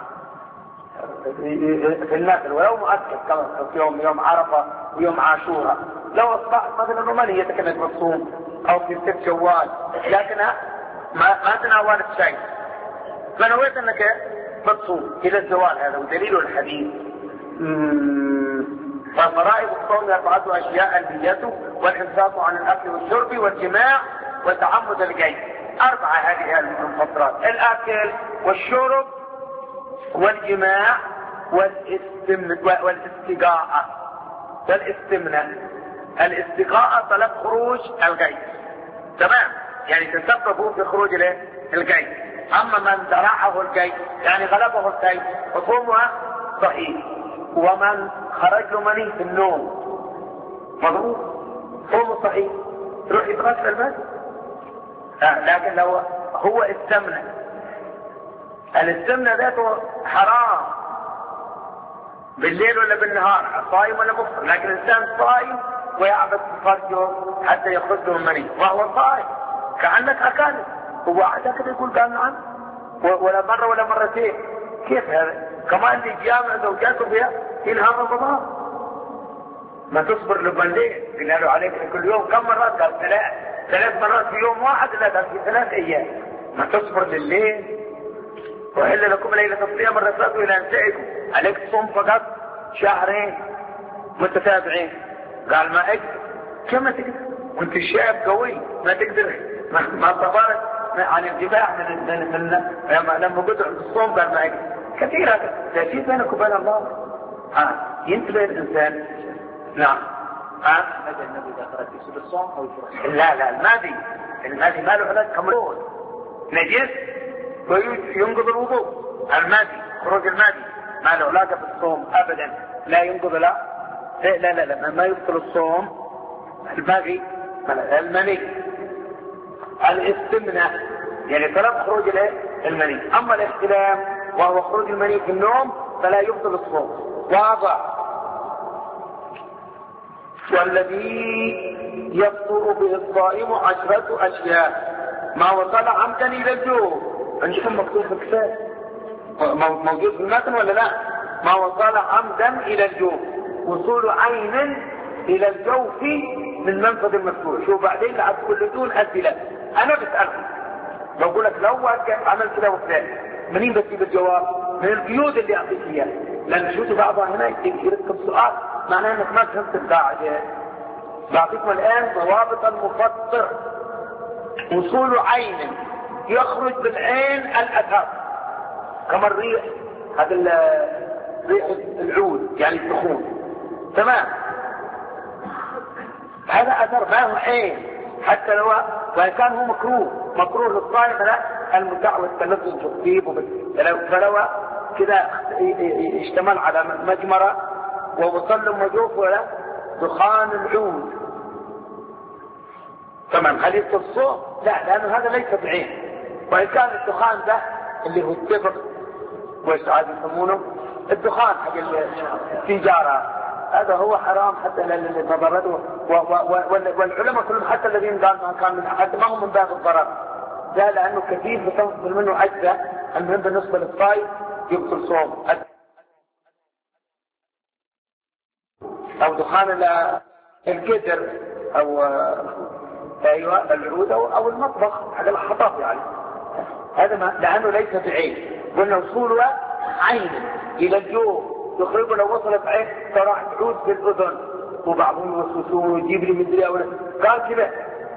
في النافل ولو مؤكد كما في يوم عرفة ويوم عاشوراء لو اصبحت مثلا نيتك انك تصوم او في 6 شوال لكنها ما تناولت شيء فنويت انك بتصوم الى الزوال. هذا ودليل الحديث. ففرائض الصوم 4 اشياء: النية والامساك عن الاكل والشرب والجماع وتعمد الجيش. 4 هذه المفطرات: الاكل والشرب والجماع والاستمناء. الاستقاء طلب خروج الجيش تمام يعني تسببوا في خروج الجيش. اما من ترعه الجيش يعني غلبه الجيش فصومها صحيح. ومن خرج له مني في النوم مضروب صومه صحيح يروح يتغسل المسجد. لكن لو هو الاستمناء ذاته حرام بالليل ولا بالنهار صايم ولا مفطر. لكن الانسان صايم ويعبث فرجه حتى يخرج له المني وهو صايم كأنك أكلت. هو عادة كده يقول قال نعم ولا مرة ولا مرتين. كيف هذا؟ كمان اللي جامع زوجاته فيها في نهار رمضان ما تصبر لبندين قالوا عليك كل يوم كم مرات؟ قال 3 مرات في يوم واحد. لا قال في 3 أيام. ما تصبر لليل وإلا لكم ليلة الصيام الرسالة إلى أنسائكم. عليك تصوم فقط 2 شهر متتابعين. قال ما أقدر. كما تقدر كنت شاب قوي ما تقدر ما صبرت عن الجماع لما قلت عند الصوم قال ما أقدر. كثير هذا لا شيء بينك وبين الله. ينتبه الإنسان. نعم هذا النبي إذا خرج يسود الصوم أو يفرح. لا المادي ما له علاج كمرود نجس وينقض الوضوء. المادي خروج المادي ما له علاقة بالصوم أبدا. لا ينقض لا ما يبطل الصوم. الباقي المني الاستمناء يعني طلب خروج المني. اما الاحتلام وهو خروج المني في النوم فلا يبطل الصوم. واضح. والذي يفطر به الصائم 10 أشياء ما وصل عمدا الى الجوف. عندكم مكتوب في الكتاب موجود في المتن ولا لا؟ ما وصل عمدا الى الجوف، وصول عين الى الجوف من منفذ المفتوح. شو بعدين لعب كل دون اسئله. انا بسالكم لو اقول لك لو عمل كذا وكذا منين بتجيب الجواب؟ من القيود اللي اعطيك اياها. لان شو بعضها هنا يركب سؤال معناه انك ما فهمت القاعده. بعطيكم الان ضوابط المفطر. وصول عين يخرج بالعين الاثر كما الريح، هذا ريح العود يعني الدخول. تمام. هذا اثر ما هو عين حتى لو وان كان هو مكروه للصائم لا المتعود تلفظ تطيب فلو كذا اشتمل على مجمره ووصل له مجوف ولا دخان العود. تمام. هل يبطل الصوم؟ لا، لانه هذا ليس بعين. وان كان الدخان ده اللي هو التبر وش عاد يسمونه الدخان حق التجاره هذا هو حرام حتى للمضرات. والعلماء كلهم حتى الذين قالوا ما كان من احد ما هم من باب الضرر، لا لانه كثير بتنفذ منه اجزاء. المهم بالنسبه للصائم يبطل صوم. او دخان القدر او ايوه العود او المطبخ حق الحطب يعني هذا ما لانه ليس بعين. قلنا وصوله عين الى الجوف يخرج لو وصلت عين فراح تعود في الاذن. وبعضهم يوسوسون ويجيب لي مدري او قال كذا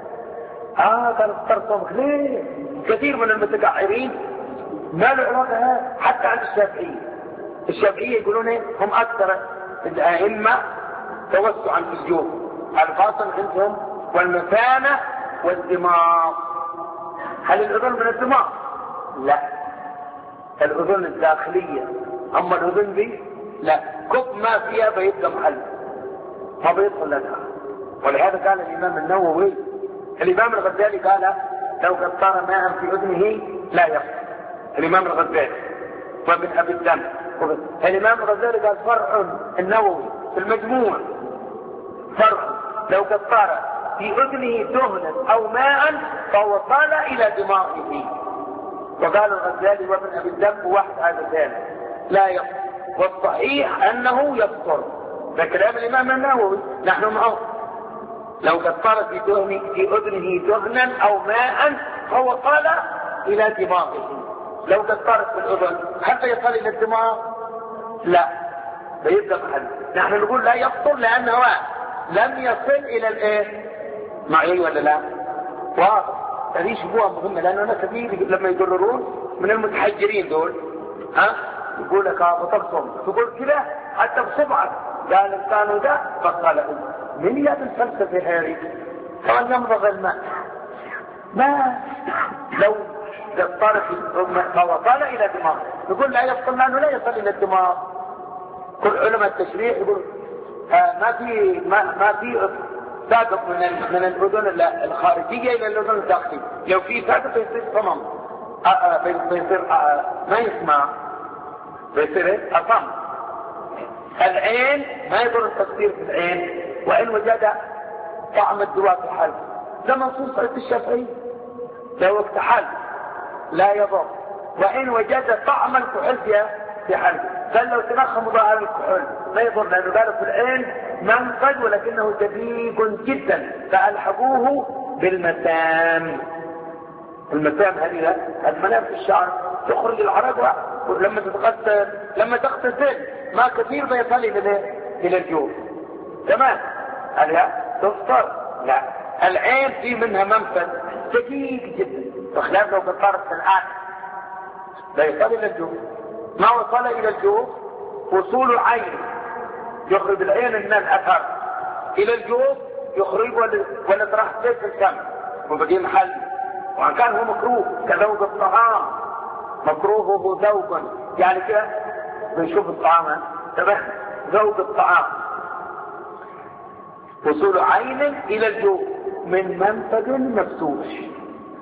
كان اختار صومك ليه؟ كثير من المتقعرين ما له علاقه حتى عند الشافعيه يقولون هم اكثر الائمه توسعا في الجوف الفاصل عندهم والمثانه والدماغ. هل الاذن من الدماغ؟ لا، الاذن الداخليه. اما الاذن دي لا، كب ما فيها بيبقى محل ما بيدخل لها. ولهذا قال الامام النووي الامام الغزالي قال لو قطر ماء في اذنه لا يفطر. الامام الغزالي وابن ابي الدم. الامام الغزالي قال فرع النووي في المجموع فرع لو قطر في اذنه دهنا او ماء فوصل الى دماغه. وقال الغزالي وابن ابي الدم واحد هذا الثاني لا يفطر. والصحيح انه يفطر. ده كلام الامام النووي نحن معه. لو قطر في اذنه دهنا او ماء فوصل الى دماغه. لو قطرت في الاذن حتى يصل الى الدماغ لا بيبدا محل. نحن نقول لا يفطر لانه لم يصل الى الايه معي ولا لا؟ واضح. هذه شبوه مهمه لانه انا كثير لما يقررون من المتحجرين دول يقول لك بطلتم تقول كذا حتى بصبعك قال الانسان ده فقال من يد الفلسفه هذه كان يمضغ الماء ما لو قطر فوصل الى دماغ يقول لا يفصل لانه لا يصل الى الدماغ. كل علماء التشريع يقول ما في سابق من الاذن الخارجيه الى الاذن الداخليه. لو في سابق يصير صمم بيصير ما يسمع بيصير اصم. العين ما يضر التصوير في العين وان وجد طعم الدواء في الحلق. ده منصوص عند الشافعي لو اكتحل لا يضر وان وجد طعم الكحول في حلق. قال لو تنخم ظاهر الكحول لا يضر لانه قالوا في العين منفذ ولكنه دقيق جدا فالحقوه بالمسام. المسام هذه المنام في الشعر تخرج العرق ولما تتغسل لما تغتسل ما كثير بيصل الى الجوف. تمام. هل تفطر؟ لا. العين في منها منفذ دقيق جدا بخلاف لو قطرت في الان لا يصل الى الجوف. ما وصل الى الجوف وصول عين يخرج العين من الاثر الى الجوف يخرج ولا تراح في الكم وبقي محل. وان كان هو مكروه كذوق الطعام مكروهه ذوقا يعني كده بنشوف الطعام تمام ذوق الطعام. وصول عين الى الجوف من منفذ مفتوح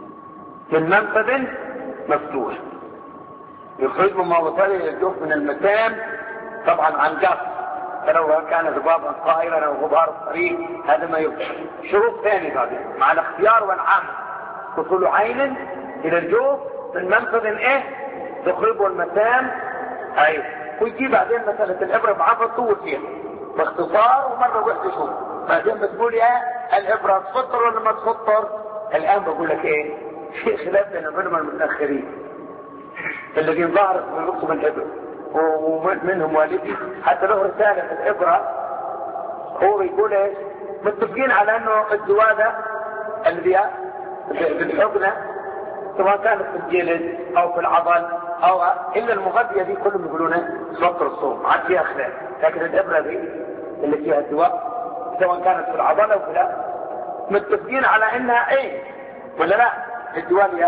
من منفذ مفتوح يخرج ما وصل الى الجوف من المسام، طبعا عن قصد، فلو كان ذبابا طائرا او غبار الطريق هذا ما يبقى. شروط ثانية بعدين مع الاختيار والعمل، وصول عين الى الجوف من منفذ ايه تخرجه المسام. اي ويجي بعدين مسألة الابرة بعض طول فيها باختصار ومرة واحدة شوف بعدين بتقول يا الابرة تفطر ولا ما تفطر. الان بقول لك ايه، في خلاف بين العلماء المتاخرين الذين ظهرت من رسم الابرة، ومنهم والدي حتى له رسالة في الابرة هو يقول ايش، متفقين على انه الزوادة اللي بالحقنة سواء كانت في الجلد او في العضل او الا المغذية دي كلهم يقولون تفطر الصوم، عاد فيها خلاف. لكن الابرة دي اللي فيها الدواء سواء كانت في العضل او في لا متفقين على انها ايه ولا لا الدواء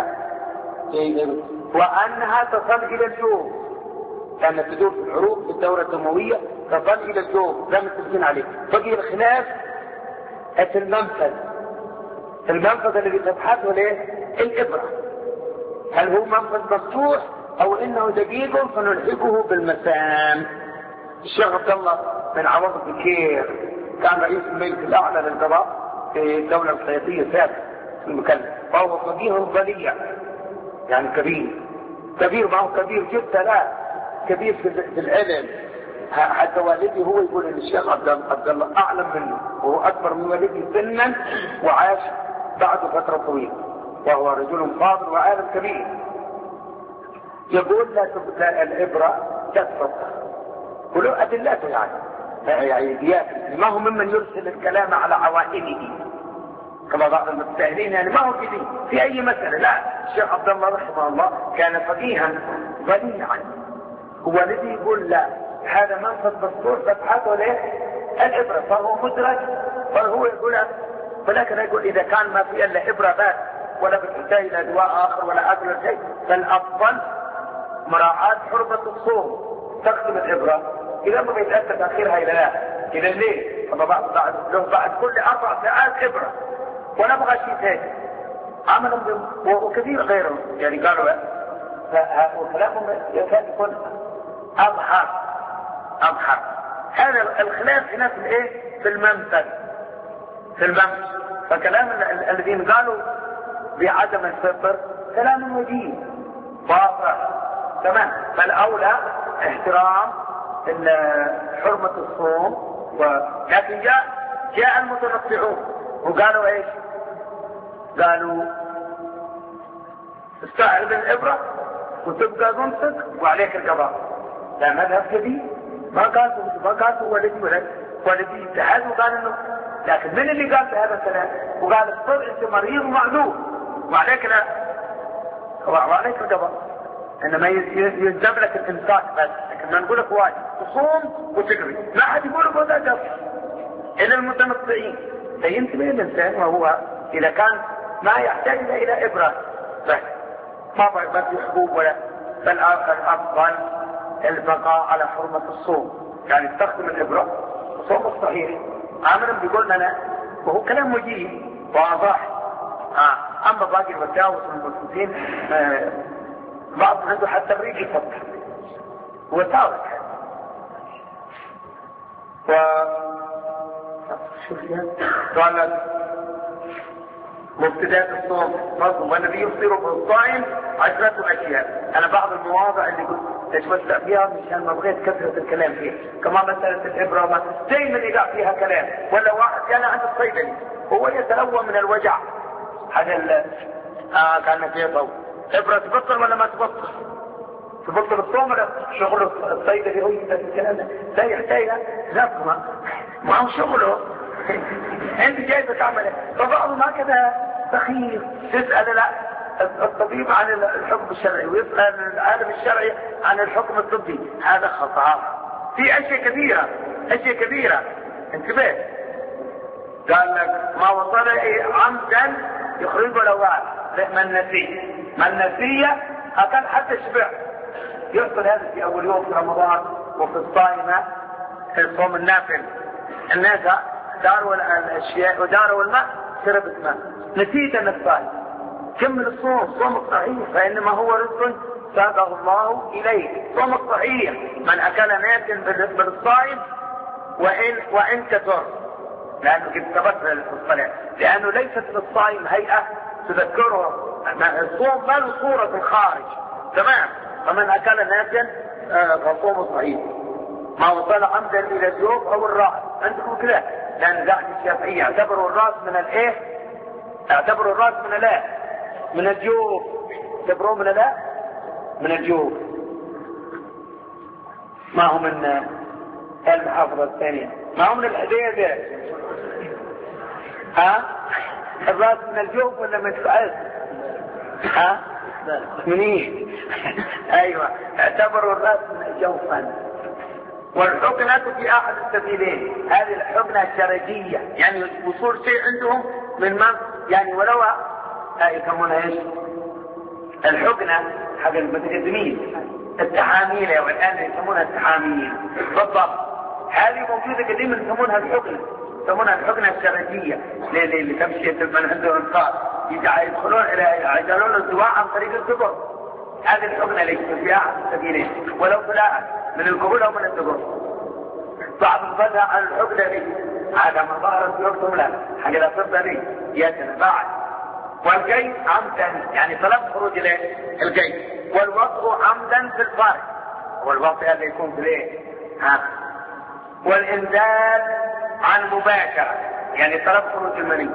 وانها تصل الى الجوف، كانت تدور في العروق في الدورة الدموية تصل الى الجوف، ده متفقين عليه. بقي الخلاف في المنفذ الذي تبحثه ليه الابرة، هل هو منفذ مفتوح او انه دقيق فنلحقه بالمسام. الشيخ عبد الله بن عوض بكير كان رئيس المجلس الاعلى للقضاء في الدولة السياسية سابق في المكلف، وهو فقيه ضليع يعني كبير ما هو كبير جدا، لا كبير في العلم. حتى والدي هو يقول ان الشيخ عبد الله اعلم منه وهو اكبر من والدي سنا وعاش بعده فترة طويلة، وهو رجل فاضل وعالم كبير. يقول لا العبرة تثبت ولو أدلته يعني دياتي ما هو ممن يرسل الكلام على عوائله كما بعض المتساهلين، يعني ما هو كذي في أي مسألة. لا، الشيخ عبد الله رحمه الله كان فقيها ضليعا، والذي يقول لا هذا منفذ مستور تبحثه ليه العبرة، فهو مدرج، فهو يقول ولكن يقول إذا كان ما في إلا عبرة بس ولا بتحتاج إلى دواء آخر ولا أكل شيء، فالأفضل مراعاة حرمة الصوم تقسم العبرة إذا ما يتأتى تأخيرها إلى لا إلى الليل، بعد كل 4 ساعات عبرة ولا بغى شيء ثاني عملا وكثير غيرهم يعني قالوا وكلامهم يكون أظهر. هذا الخلاف هنا في الايه في المنفذ. فكلام الذين قالوا بعدم الفطر كلام وجيه واضح تمام. فالاولى احترام حرمة الصوم، لكن جاء المتنطعون وقالوا ايش؟ قالوا استعرض العبرة وتبقى ممسك وعليك القضاء. لا مذهب كبير ما قالوا والذي اتحاد وقال انه، لكن من اللي قال بهذا الكلام وقال افترض انت مريض ومعذور وعليك لا وعليك القضاء، انما يلزم لك الامساك بس، لكن ما نقول لك واجب تصوم وتقضي، ما حد يقول لك هذا جف الا المتنطعين. فينتبه الانسان وهو اذا كان ما يحتاج الى ابره بس ما بس حبوب ولا، فالافضل البقاء على حرمة الصوم، يعني تستخدم الابره الصوم الصحيح. عاملا بيقول لنا وهو كلام وجيه واضح. اما باقي الوساوس والمسلمين بعض عنده حتى الريق يفكر وساوس شوف قال مبتدأ الصوم مظلوم والذي يفطر بالصائم 10 أشياء. أنا بعض المواضع اللي قلت اتوسع فيها مشان ما بغيت كثرة الكلام فيها، كما مسألة الإبرة دايما يقع فيها كلام، ولا واحد كان عند الصيدلي هو يتلوى من الوجع هذا كان فيه ضوء إبرة تبطل ولا ما تبطل؟ تبطل الصوم ولا شغل الصيدلي هو يبدأ الكلام لا يحتاج نفسه ما هو شغله انت جاي تعمل. فبعضهم هكذا بخيل تسأل لا الطبيب عن الحكم الشرعي ويسأل العالم الشرعي عن الحكم الطبي، هذا خطأ في اشياء كبيرة انتبه. قال لك ما وصل عمدا يخرجه الاوعى من نسي اكل حتى شبع. يحصل هذا في اول يوم في رمضان وفي الصائمة في الصوم النافل، الناس داروا الاشياء وداروا الماء شربت ماء، نسيت انك صائم كمل الصوم، صوم الصحيح، فإنما هو رزق ساقه الله إليك. صوم الصحيح من أكل ناسا بالنسبة للصائم وإن كثر، لأنه قد ثبت للصلاة، لأنه ليست للصائم هيئة تذكره. الصوم ما له صورة في الخارج، تمام. فمن أكل ناسا فصوم صحيح، ما وصل عمدا إلى الجوف أو الرأس. عندكم كده، لأن ذاك الشافعية اعتبروا الرأس من الإيه؟ اعتبروا الرأس من الإيه؟ من الجوف. اعتبروه من الإيه؟ من الجوف. ما هو من المحافظة الثانية، ما هو من الحديدة. ها؟ الرأس من الجوف ولا من الفأس؟ ها؟ منين؟ ايوه، اعتبروا الرأس من جوفا. والحقنة في احد السبيلين، هذه الحقنة الشرجية، يعني وصول شيء عندهم من ما يعني ولو يسمونها ايش؟ الحقنة حق المتقدمين، التحاميل، والان يسمونها التحاميل بالضبط. هذه موجودة قديما يسمونها الحقنة، يسمونها الحقنة الشرجية. اللي تمشي من عندهم انقاذ يدخلون الى يعجلون الدواء عن طريق الدبر. هذه الحقنة ليست في احد السبيلين، ولو فلاء من القبول او من الدبر. بعض الفتى عن الحقنة دي هذا ما ظهرت في وقتهم، لا حق الأطباء دي يتنا بعد. والجيش عمدا، يعني طلب خروج الجيش. والوضع عمدا في الفرج، والوضع هذا يكون في الايه؟ والإنزال عن مباشرة، يعني طلب خروج المني.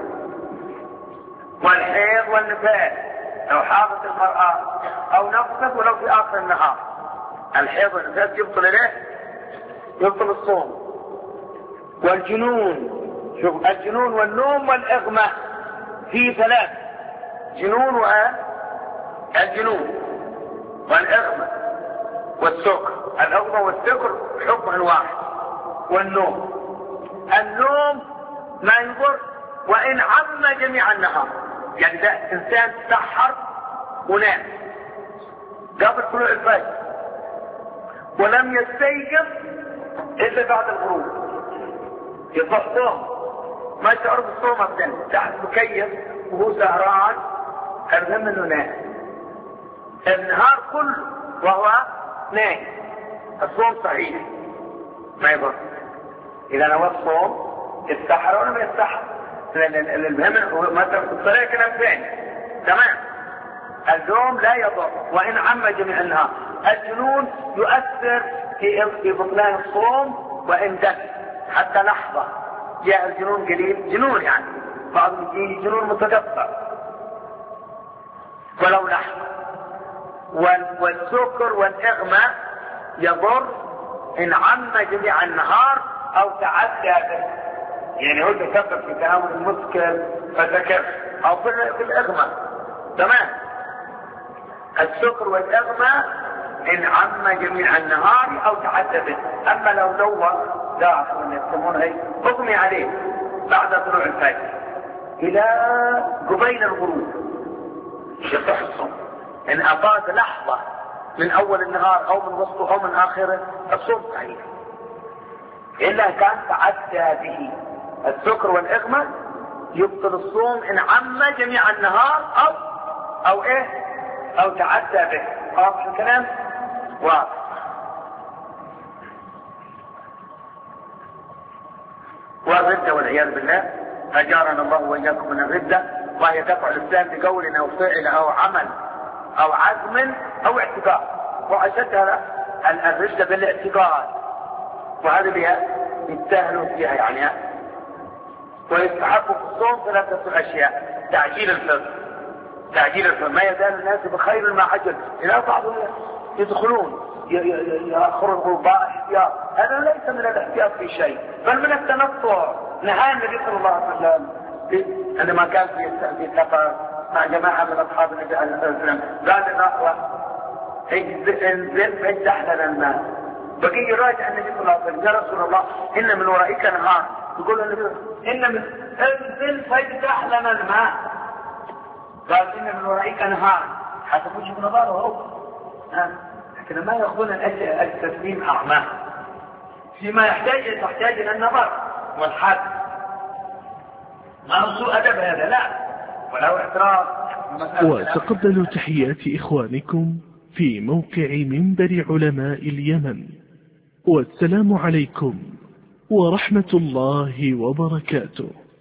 والحيض والنفاس، لو حاضت المرأة أو نقصت ولو في آخر النهار. الحيض والنفاس يبطل الايه؟ يبطل الصوم. والجنون، شوف الجنون والنوم والإغماء في ثلاث: جنون الجنون والإغماء والسكر. الإغماء والسكر حكم واحد. والنوم، النوم ما يضر وإن عم جميع النهار، يعني ده إنسان تسحر ونام قبل طلوع الفجر ولم يستيقظ إلا بعد الغروب، يصح صوم، ما يشعر بالصوم أبدا، تحت مكيف وهو سهران، المهم إنه نام النهار كله وهو نايم. الصوم صحيح ما يضر. إذا نوى الصوم يستحر ولا ما يستحر، المهم مثلا في الصلاة كلام ثاني، تمام. النوم لا يضر وإن عم جميع النهار. الجنون يؤثر في بطلان الصوم وإن دم حتى لحظة. جاء الجنون قليل، جنون يعني بعضهم يجي جنون متقطع ولو لحظة. والسكر والإغماء يضر إن عم جميع النهار أو تعدى به، يعني هو تسبب في تناول المسكر فسكر أو في الإغماء، تمام. السكر والإغماء إن عم جميع النهار أو تعدى به. أما لو دور ضعف يسمونه أغمي عليه بعد طلوع الفجر إلى قبيل الغروب يصح الصوم. إن أفاد لحظة من أول النهار أو من وسطه أو من آخره الصوم صحيح، إلا كان تعدى به. السكر والإغماء يبطل الصوم إن عم جميع النهار أو إيه؟ أو تعدى به. واضح الكلام؟ واضح. والردة والعياذ بالله أجارنا الله وإياكم من الردة، وهي دفع الإسلام بقول أو فعل أو عمل أو عزم أو اعتقاد، وأشدها الردة بالاعتقاد، وهذا بها يستاهلوا فيها يعني. ويستحب في الصوم ثلاثة أشياء: تعجيل الفطر، تعجيل الفطر، ما يزال الناس بخير ما عجل. إذا بعضهم يدخلون يأخروا الغرباء احتياط، هذا ليس من الاحتياط في شيء، بل من التنطع. نهى النبي صلى الله عليه وسلم عندما كان في سفر مع جماعة من أصحاب النبي صلى الله عليه وسلم، قال الأخوة انزل فاجدح لنا الماء. بقي يراجع النبي صلى الله عليه وسلم: يا رسول الله إن من ورائك نهار. يقول النبي: إن من انزل فاجدح لنا الماء. قال: إن من ورائك نهار، حسب وجه نظره هو. لكن ما يأخذون التسليم أعمى فيما تحتاج إلى النظر والحد. ما هو سوء أدب هذا، لا، وله اعتراض وتقبلوا تحيات إخوانكم في موقع منبر علماء اليمن. والسلام عليكم ورحمة الله وبركاته.